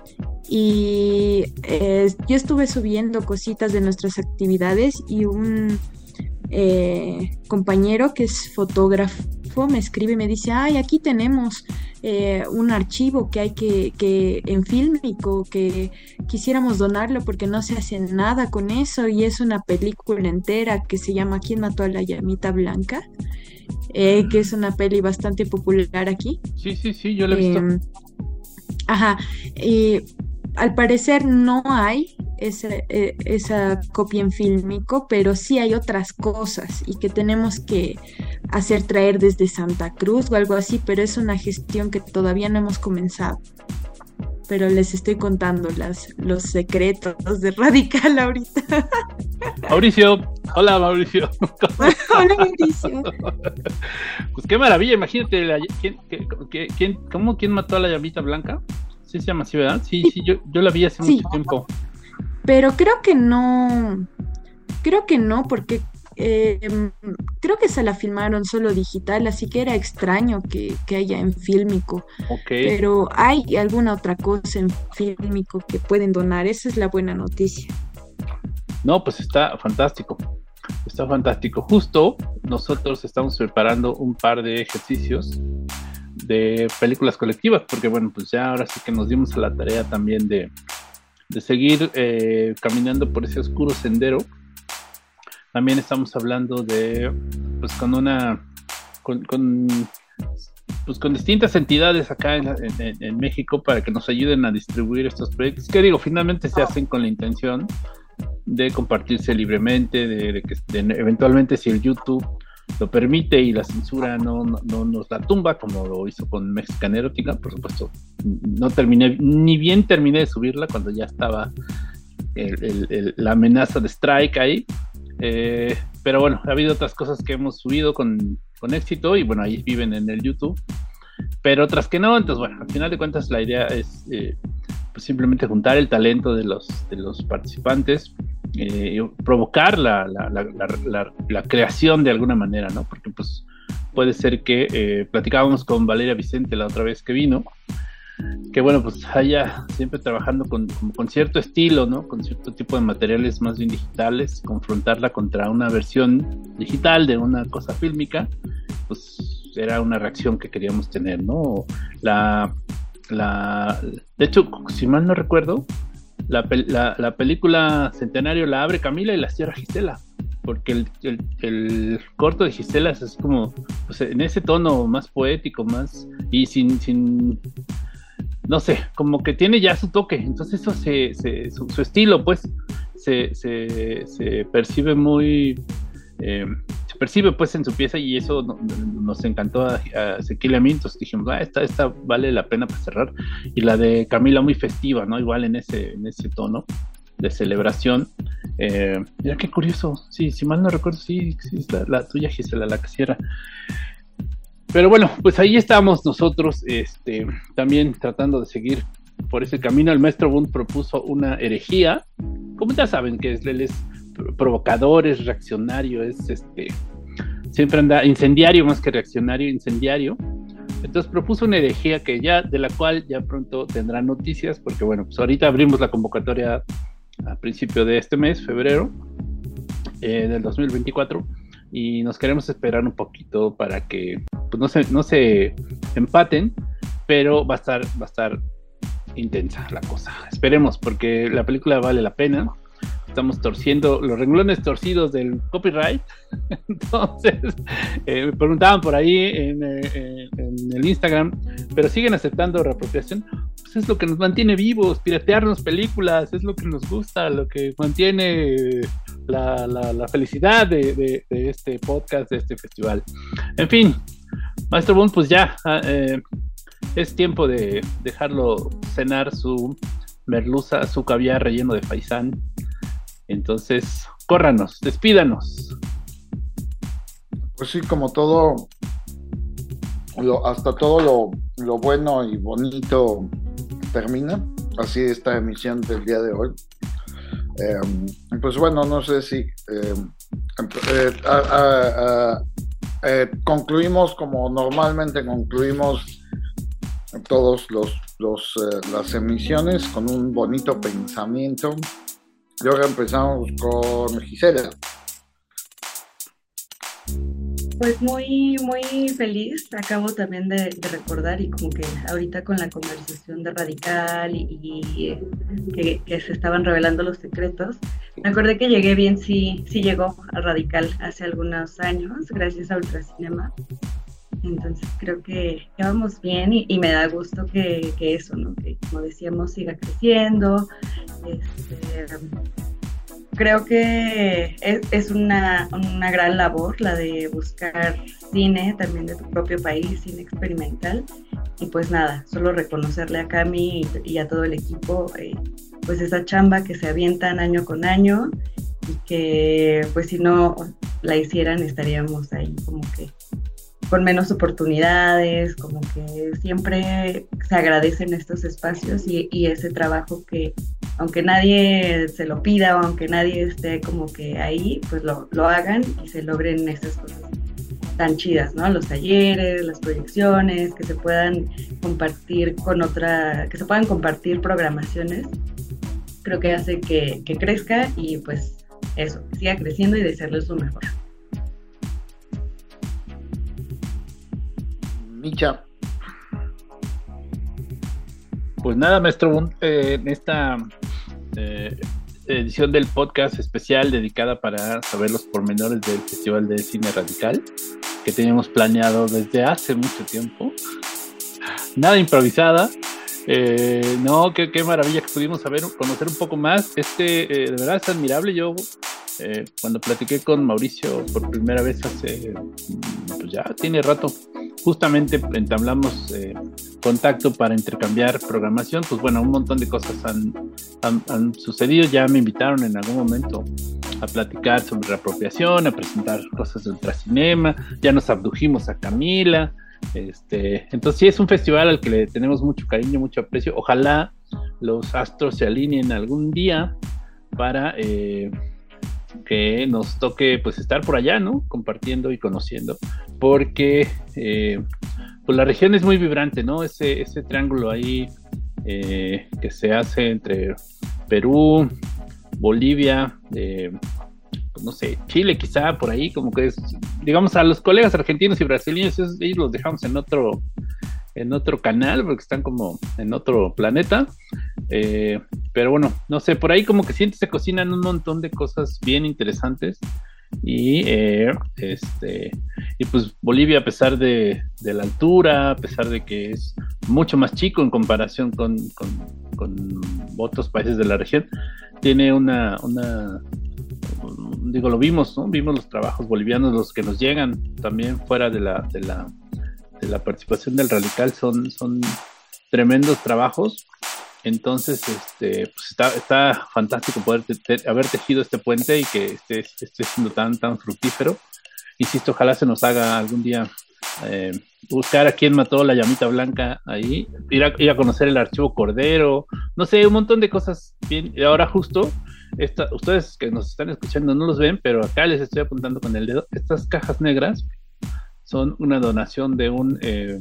y eh, yo estuve subiendo cositas de nuestras actividades, y un eh, compañero que es fotógrafo me escribe y me dice: ay, aquí tenemos eh, un archivo que hay que, que en fílmico, que quisiéramos donarlo porque no se hace nada con eso, y es una película entera que se llama ¿Quién mató a la llamita blanca? Eh, que es una peli bastante popular aquí. Sí, sí, sí, yo la he visto. Eh, ajá, y al parecer no hay esa, eh, esa copia en fílmico, pero sí hay otras cosas y que tenemos que hacer traer desde Santa Cruz o algo así, pero es una gestión que todavía no hemos comenzado. Pero les estoy contando las, los secretos de Radical ahorita. Mauricio, hola Mauricio. Hola Mauricio. Pues qué maravilla, imagínate, la, ¿quién, qué, quién, ¿cómo, quién mató a la llamita blanca? Sí se llama así, ¿verdad? Sí, sí, yo, yo la vi hace sí, mucho tiempo. Pero creo que no, creo que no, porque eh, creo que se la filmaron solo digital, así que era extraño que, que haya en fílmico. Okay. Pero hay alguna otra cosa en fílmico que pueden donar, esa es la buena noticia. No, pues está fantástico, está fantástico. Justo nosotros estamos preparando un par de ejercicios de películas colectivas, porque bueno, pues ya ahora sí que nos dimos a la tarea también de, de seguir eh, caminando por ese oscuro sendero. También estamos hablando de, pues con una, con, con, pues con distintas entidades acá en, en, en México para que nos ayuden a distribuir estos proyectos, que digo, finalmente se hacen con la intención de compartirse libremente, de, de que de, eventualmente si el YouTube lo permite y la censura no, no, no nos la tumba, como lo hizo con Mexican Erótica, por supuesto, no terminé, ni bien terminé de subirla cuando ya estaba el, el, el, la amenaza de strike ahí, eh, pero bueno, ha habido otras cosas que hemos subido con, con éxito y bueno, ahí viven en el YouTube, pero otras que no. Entonces bueno, al final de cuentas la idea es eh, pues simplemente juntar el talento de los, de los participantes, eh, provocar la, la, la, la, la, la creación de alguna manera, ¿no? Porque pues puede ser que eh, platicábamos con Valeria Vicente la otra vez que vino, que bueno, pues haya siempre trabajando con, con, con cierto estilo, ¿no? Con cierto tipo de materiales más bien digitales, confrontarla contra una versión digital de una cosa fílmica, pues era una reacción que queríamos tener, ¿no? La, la, de hecho, si mal no recuerdo, la, la, la película Centenario la abre Camila y la cierra Gisela, porque el, el, el corto de Gisela es así como, pues en ese tono más poético, más, y sin, sin no sé, como que tiene ya su toque, entonces eso se, se su, su estilo pues se, se, se percibe muy eh, se percibe pues en su pieza, y eso no, no, nos encantó a, a Ezequiel y a mí. Entonces dijimos, ah, esta, esta vale la pena para cerrar, y la de Camila muy festiva, ¿no? Igual en ese, en ese tono de celebración. Eh, mira qué curioso, sí, si mal no recuerdo, sí, sí es la, la tuya, Gisela, la que cierra. Pero bueno, pues ahí estamos nosotros, este, también tratando de seguir por ese camino. El maestro Bund propuso una herejía, como ya saben que es, él es provocador, es reaccionario, es este, siempre anda incendiario más que reaccionario, incendiario. Entonces propuso una herejía que ya, de la cual ya pronto tendrá noticias, porque bueno, pues ahorita abrimos la convocatoria a principio de este mes, febrero, eh, del dos mil veinticuatro, y nos queremos esperar un poquito para que pues, no se, no se empaten, pero va a estar, va a estar intensa la cosa. Esperemos, porque la película vale la pena. Estamos torciendo los renglones torcidos del copyright. Entonces, eh, me preguntaban por ahí en, eh, en el Instagram, pero siguen aceptando reapropiación. Pues es lo que nos mantiene vivos, piratearnos películas, es lo que nos gusta, lo que mantiene la, la, la felicidad de, de, de este podcast, de este festival. En fin, Maestro Bund, pues ya eh, es tiempo de dejarlo cenar su merluza, su caviar relleno de faisán. Entonces, córranos, despídanos. Pues sí, como todo, lo, hasta todo lo, lo bueno y bonito termina. Así esta emisión del día de hoy. Eh, pues bueno, no sé si eh, eh, a, a, a, eh, concluimos como normalmente concluimos todos los, los eh, las emisiones, con un bonito pensamiento. Y ahora empezamos con Gisela. Pues muy, muy feliz. Acabo también de, de recordar, y como que ahorita con la conversación de Radical y, y que, que se estaban revelando los secretos, me acordé que llegué bien, sí, sí llegó a Radical hace algunos años, gracias a Ultracinema. Entonces creo que, que vamos bien, y, y me da gusto que, que eso, ¿no? Que como decíamos, siga creciendo. Este, creo que es, es una, una gran labor la de buscar cine también de tu propio país, cine experimental. Y pues nada, solo reconocerle a Cami y, y a todo el equipo eh, pues esa chamba que se avientan año con año, y que pues si no la hicieran estaríamos ahí como que con menos oportunidades, como que siempre se agradecen estos espacios y, y ese trabajo que, aunque nadie se lo pida o aunque nadie esté como que ahí, pues lo, lo hagan y se logren esas cosas tan chidas, ¿no? Los talleres, las proyecciones, que se puedan compartir con otra, que se puedan compartir programaciones, creo que hace que, que crezca, y pues eso, que siga creciendo y desearles lo mejor. Micha. Pues nada, Maestro Bund, eh, en esta eh, edición del podcast especial dedicada para saber los pormenores del Festival de Cine Radical, que teníamos planeado desde hace mucho tiempo, nada improvisada, Eh, no, qué, qué maravilla que pudimos saber, conocer un poco más. Este, eh, de verdad es admirable. Yo, eh, cuando platiqué con Mauricio por primera vez hace, pues ya tiene rato, justamente entablamos eh, contacto para intercambiar programación. Pues bueno, un montón de cosas han, han, han sucedido. Ya me invitaron en algún momento a platicar sobre reapropiación, a presentar cosas de ultracinema. Ya nos abdujimos a Camila. Este, entonces sí es un festival al que le tenemos mucho cariño, mucho aprecio. Ojalá los astros se alineen algún día para eh, que nos toque pues estar por allá, ¿no? Compartiendo y conociendo, porque eh, pues la región es muy vibrante, ¿no? Ese, ese triángulo ahí eh, que se hace entre Perú, Bolivia, eh, no sé, Chile quizá, por ahí, como que es, digamos, a los colegas argentinos y brasileños, esos, ellos los dejamos en otro en otro canal, porque están como en otro planeta, eh, pero bueno, no sé, por ahí como que sientes se cocinan un montón de cosas bien interesantes, y eh, este y pues Bolivia, a pesar de, de la altura, a pesar de que es mucho más chico en comparación con, con, con otros países de la región, tiene una, una digo, lo vimos, ¿no? Vimos los trabajos bolivianos, los que nos llegan también fuera de la, de la, de la participación del Radical, son, son tremendos trabajos. Entonces, este, pues está, está fantástico poder te, te, haber tejido este puente y que esté, esté siendo tan, tan fructífero. Insisto, ojalá se nos haga algún día eh, buscar a quién mató la llamita blanca ahí, ir a, ir a conocer el archivo Cordero, no sé, un montón de cosas bien. Y ahora justo, esta, ustedes que nos están escuchando no los ven, pero acá les estoy apuntando con el dedo. Estas cajas negras son una donación de un eh,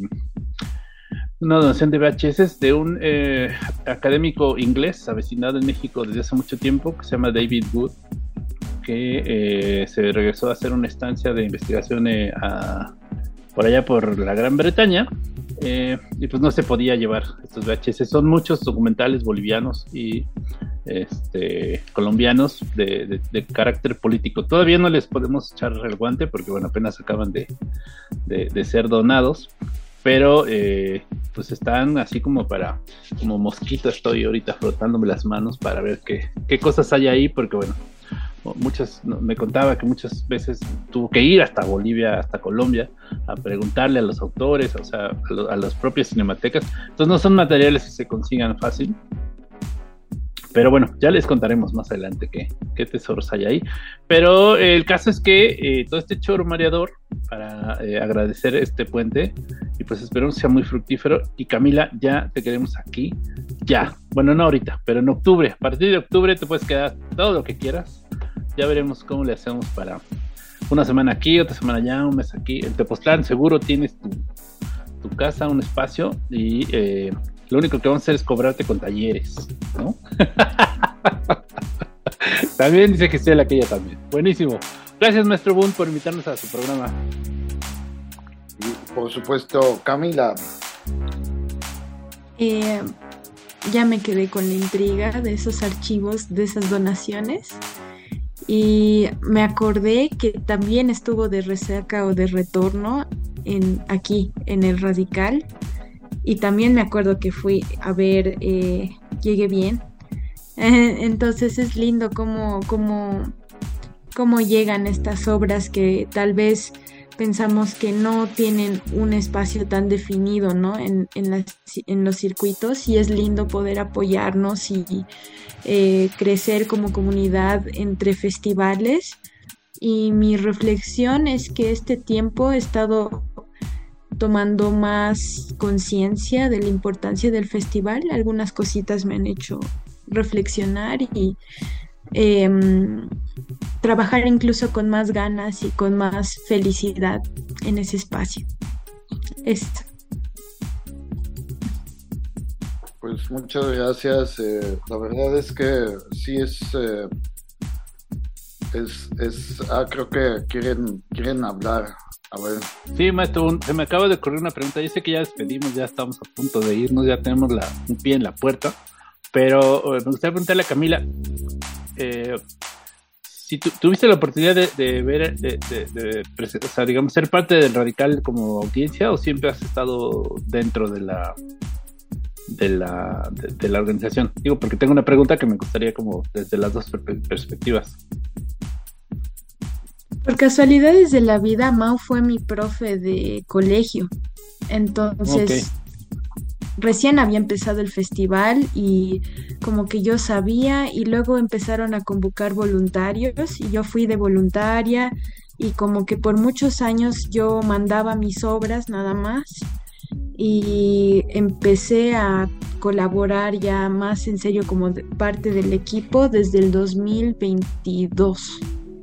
una donación de V H S de un eh, académico inglés avecinado en México desde hace mucho tiempo, que se llama David Wood, que eh, se regresó a hacer una estancia de investigación eh, a, por allá por la Gran Bretaña, eh, y pues no se podía llevar estos V H S. Son muchos documentales bolivianos y este, colombianos de, de, de carácter político. Todavía no les podemos echar el guante porque bueno, apenas acaban de, de, de ser donados, pero eh, pues están así como para, como mosquito estoy ahorita frotándome las manos para ver qué, qué cosas hay ahí, porque bueno, muchas, no, me contaba que muchas veces tuvo que ir hasta Bolivia, hasta Colombia, a preguntarle a los autores, o sea, a, lo, a las propias cinematecas. Entonces no son materiales que se consigan fácil, pero bueno, ya les contaremos más adelante qué, qué tesoros hay ahí. Pero eh, el caso es que eh, todo este choro mareador para eh, agradecer este puente, y pues esperemos que sea muy fructífero. Y Camila, ya te queremos aquí, ya, bueno, no ahorita, pero en octubre. A partir de octubre te puedes quedar todo lo que quieras. Ya veremos cómo le hacemos para una semana aquí, otra semana allá, un mes aquí. En Tepoztlán seguro tienes tu, tu casa, un espacio, y eh, lo único que vamos a hacer es cobrarte con talleres, ¿no? También dice que sea la aquella también. Buenísimo. Gracias, maestro Boone, por invitarnos a su programa. Y por supuesto, Camila. Eh, ya me quedé con la intriga de esos archivos, de esas donaciones. Y me acordé que también estuvo de resaca o de retorno en, aquí, en el Radical. Y también me acuerdo que fui a ver eh, Llegué Bien. Eh, entonces es lindo cómo, cómo, cómo llegan estas obras que tal vez pensamos que no tienen un espacio tan definido, ¿no? en, en, las, en los circuitos, y es lindo poder apoyarnos y eh, crecer como comunidad entre festivales. Y mi reflexión es que este tiempo he estado tomando más conciencia de la importancia del festival. Algunas cositas me han hecho reflexionar y eh, trabajar incluso con más ganas y con más felicidad en ese espacio. Esto. Pues muchas gracias. Eh, la verdad es que sí es, eh, es, es ah, creo que quieren, quieren hablar. A ver. Sí, maestro, se me acaba de ocurrir una pregunta. Yo sé que ya despedimos, ya estamos a punto de irnos, ya tenemos la, un pie en la puerta, pero eh, me gustaría preguntarle a Camila, eh, si tu, tuviste la oportunidad de, de ver, de, de, de, de, o sea, digamos, ser parte del Radical como audiencia, o siempre has estado dentro de la de la, de, de la organización. Digo, porque tengo una pregunta que me gustaría como desde las dos per- perspectivas. Por casualidades de la vida, Mau fue mi profe de colegio. Entonces, okay. Recién había empezado el festival y como que yo sabía, y luego empezaron a convocar voluntarios y yo fui de voluntaria, y como que por muchos años yo mandaba mis obras nada más y empecé a colaborar ya más en serio como de parte del equipo desde el dos mil veintidós.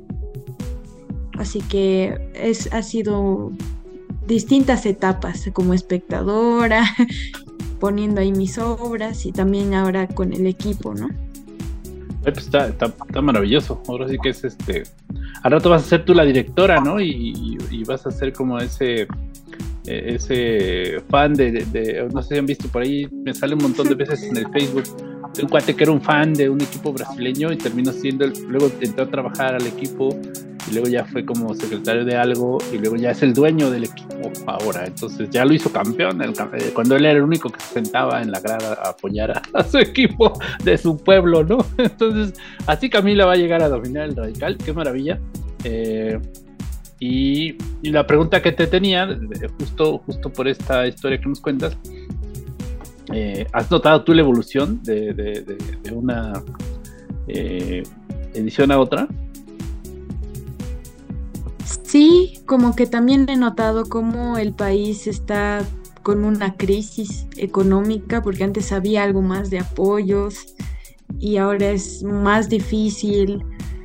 Así que es, ha sido distintas etapas como espectadora, poniendo ahí mis obras y también ahora con el equipo, ¿no? Pues está, está, está maravilloso. Ahora sí que es este. Al rato vas a ser tú la directora, ¿no? Y, y, y vas a ser como ese ese fan de, de, de, no sé si han visto por ahí, me sale un montón de veces en el Facebook, de un cuate que era un fan de un equipo brasileño y terminó siendo, el, luego entró a trabajar al equipo y luego ya fue como secretario de algo y luego ya es el dueño del equipo ahora, entonces ya lo hizo campeón, el, cuando él era el único que se sentaba en la grada a apoyar a, a su equipo de su pueblo, ¿no? Entonces así Camila va a llegar a dominar el Radical, qué maravilla. eh Y, y la pregunta que te tenía, justo, justo por esta historia que nos cuentas, eh, ¿has notado tú la evolución de, de, de, de una eh, edición a otra? Sí, como que también he notado cómo el país está con una crisis económica, porque antes había algo más de apoyos y ahora es más difícil.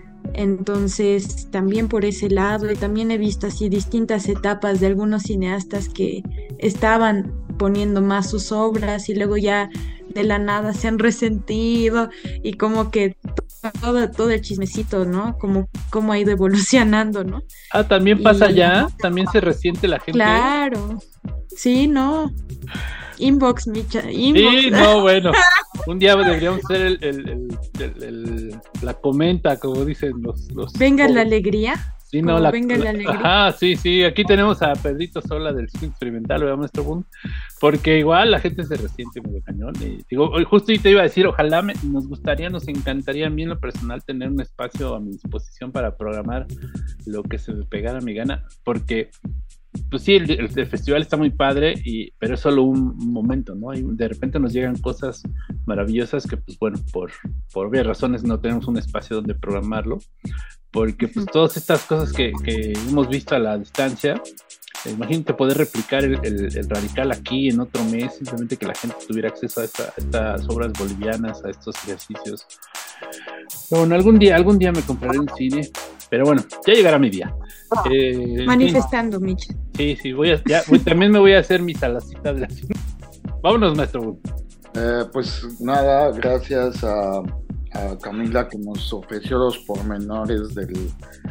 Entonces también por ese lado, y también he visto así distintas etapas de algunos cineastas que estaban poniendo más sus obras y luego ya de la nada se han resentido y como que todo, todo el chismecito, ¿no? Como, como ha ido evolucionando, ¿no? Ah, también pasa y... ya, también se resiente la gente. Claro, sí, ¿no? Inbox, Micha, inbox. Sí, no, bueno, un día deberíamos hacer el, el, el, el, el la comenta, como dicen los... los venga jóvenes. La alegría. Sí, no, la, venga la, la alegría. Ajá, sí, sí, aquí tenemos a Pedrito Sola del cine experimental, ¿verdad, maestro Boom? Porque igual la gente se resiente muy cañón. Y digo, justo te iba a decir, ojalá me, nos gustaría, nos encantaría a mí en lo personal tener un espacio a mi disposición para programar lo que se me pegara a mi gana, porque... Pues sí, el, el, el festival está muy padre, y, pero es solo un, un momento, ¿no? Y de repente nos llegan cosas maravillosas que, pues bueno, por, por obvias razones no tenemos un espacio donde programarlo, porque pues todas estas cosas que, que hemos visto a la distancia, eh, imagínate poder replicar el, el, el Radical aquí en otro mes, simplemente que la gente tuviera acceso a, esta, a estas obras bolivianas, a estos ejercicios. Pero bueno, algún día, algún día me compraré un cine, pero bueno, ya llegará mi día. Eh, Manifestando, sí. Mitch. Sí, sí, voy a, ya, voy, también me voy a hacer mi salacita de la cine. Vámonos, maestro. Eh, pues nada, gracias a, a Camila que nos ofreció los pormenores del,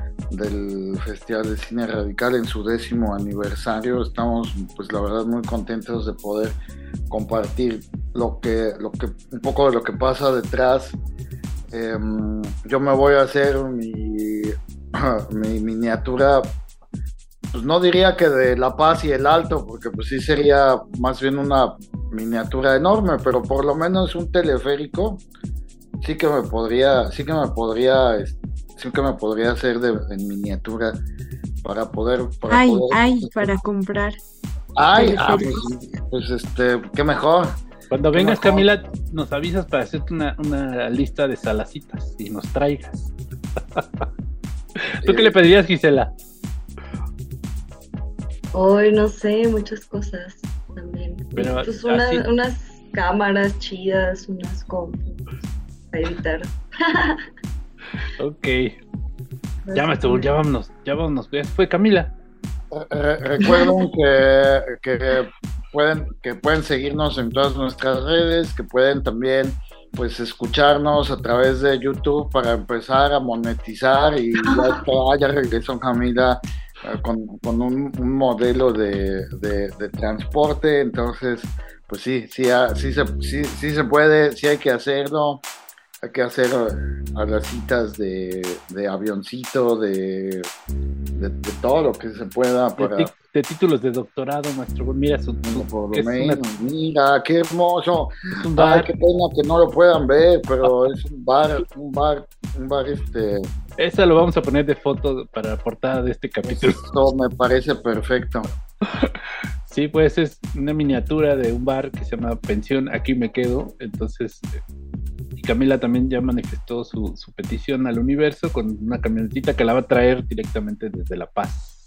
del Festival de Cine Radical en su décimo aniversario. Estamos, pues la verdad, muy contentos de poder compartir lo que, lo que, un poco de lo que pasa detrás. Eh, yo me voy a hacer mi, mi miniatura, pues no diría que de La Paz y el Alto, porque pues sí sería más bien una miniatura enorme, pero por lo menos un teleférico sí que me podría, sí que me podría, sí que me podría hacer de, en miniatura para poder, para ay, poder, ay, para comprar. Ay, ah, pues, pues este, qué mejor. Cuando vengas, Camila, nos avisas para hacerte una, una lista de salacitas y nos traigas. ¿Tú eh, qué le pedirías, Gisela? Hoy no sé, muchas cosas también. Pero, pues una, unas cámaras chidas, unas compras para evitar. Ok. Ya, maestro, ya vámonos, ya vámonos. Ya fue Camila. Re- recuerden que, que pueden que pueden seguirnos en todas nuestras redes, que pueden también pues escucharnos a través de YouTube para empezar a monetizar, y ya, ya regresó Camila uh, con, con un, un modelo de, de, de transporte. Entonces pues sí, sí, sí, se, sí, sí se puede, sí hay que hacerlo. Hay que hacer a las citas de, de avioncito, de, de, de todo lo que se pueda para... De, de títulos de doctorado, maestro. Mira, su, su, por lo menos, una... mira, qué hermoso. Es un bar. Ay, qué pena que no lo puedan ver, pero es un bar, un bar, un bar este... Esa lo vamos a poner de foto para la portada de este capítulo. Esto me parece perfecto. Sí, pues es una miniatura de un bar que se llama Pensión Aquí Me Quedo. Entonces, y Camila también ya manifestó su, su petición al universo con una camionetita que la va a traer directamente desde La Paz.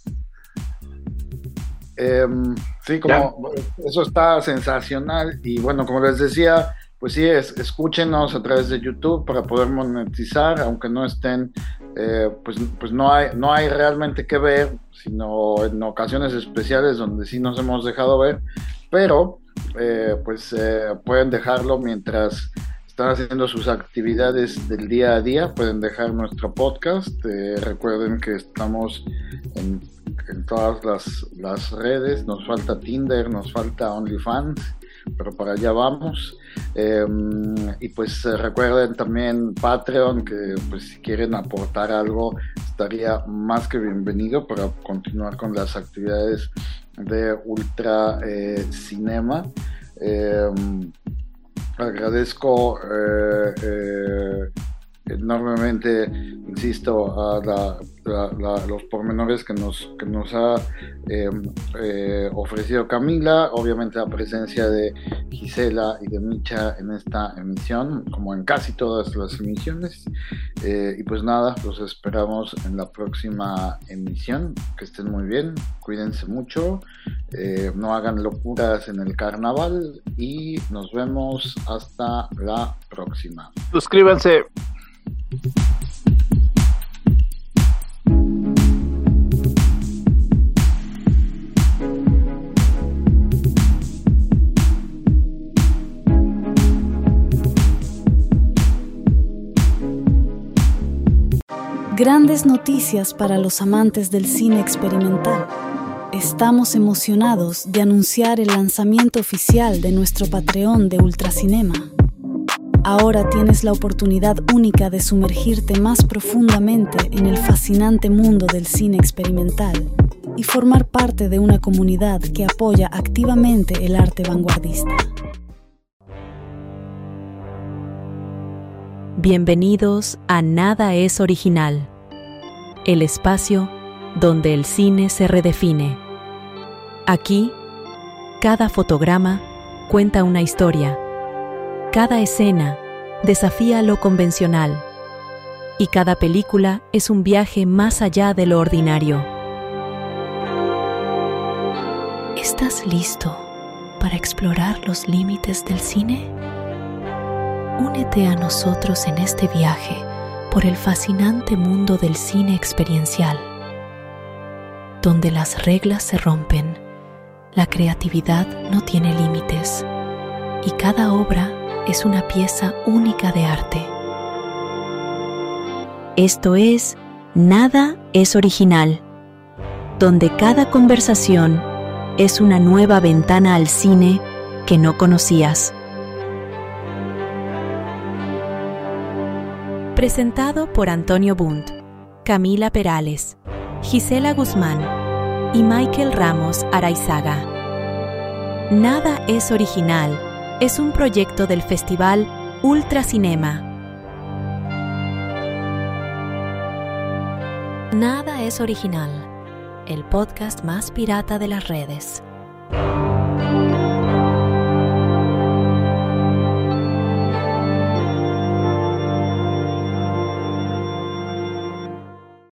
Eh, sí, como ya. Eso está sensacional. Y bueno, como les decía, pues sí, es, escúchenos a través de YouTube para poder monetizar, aunque no estén, eh, pues, pues no hay, no hay realmente que ver, sino en ocasiones especiales donde sí nos hemos dejado ver, pero eh, pues eh, pueden dejarlo mientras están haciendo sus actividades del día a día, pueden dejar nuestro podcast. Eh, recuerden que estamos en, en todas las, las redes, nos falta Tinder, nos falta OnlyFans, pero para allá vamos. Eh, y pues eh, recuerden también Patreon, que pues si quieren aportar algo estaría más que bienvenido para continuar con las actividades de Ultra eh, Cinema. Eh, agradezco eh, eh, enormemente, insisto, a la, la, la, los pormenores que nos, que nos ha eh, eh, ofrecido Camila, obviamente la presencia de Gisela y de Micha en esta emisión, como en casi todas las emisiones, eh, y pues nada, los esperamos en la próxima emisión. Que estén muy bien, cuídense mucho, eh, no hagan locuras en el carnaval y nos vemos hasta la próxima. Suscríbanse. Grandes noticias para los amantes del cine experimental. Estamos emocionados de anunciar el lanzamiento oficial de nuestro Patreon de Ultracinema. Ahora tienes la oportunidad única de sumergirte más profundamente en el fascinante mundo del cine experimental y formar parte de una comunidad que apoya activamente el arte vanguardista. Bienvenidos a Nada es Original, el espacio donde el cine se redefine. Aquí, cada fotograma cuenta una historia. Cada escena desafía lo convencional y cada película es un viaje más allá de lo ordinario. ¿Estás listo para explorar los límites del cine? Únete a nosotros en este viaje por el fascinante mundo del cine experiencial, donde las reglas se rompen, la creatividad no tiene límites y cada obra es una pieza única de arte. Esto es Nada es Original, donde cada conversación es una nueva ventana al cine que no conocías. Presentado por Antonio Bundt, Camila Perales, Gisela Guzmán y Michael Ramos Araizaga. Nada es Original es un proyecto del Festival Ultra Cinema. Nada es Original, el podcast más pirata de las redes.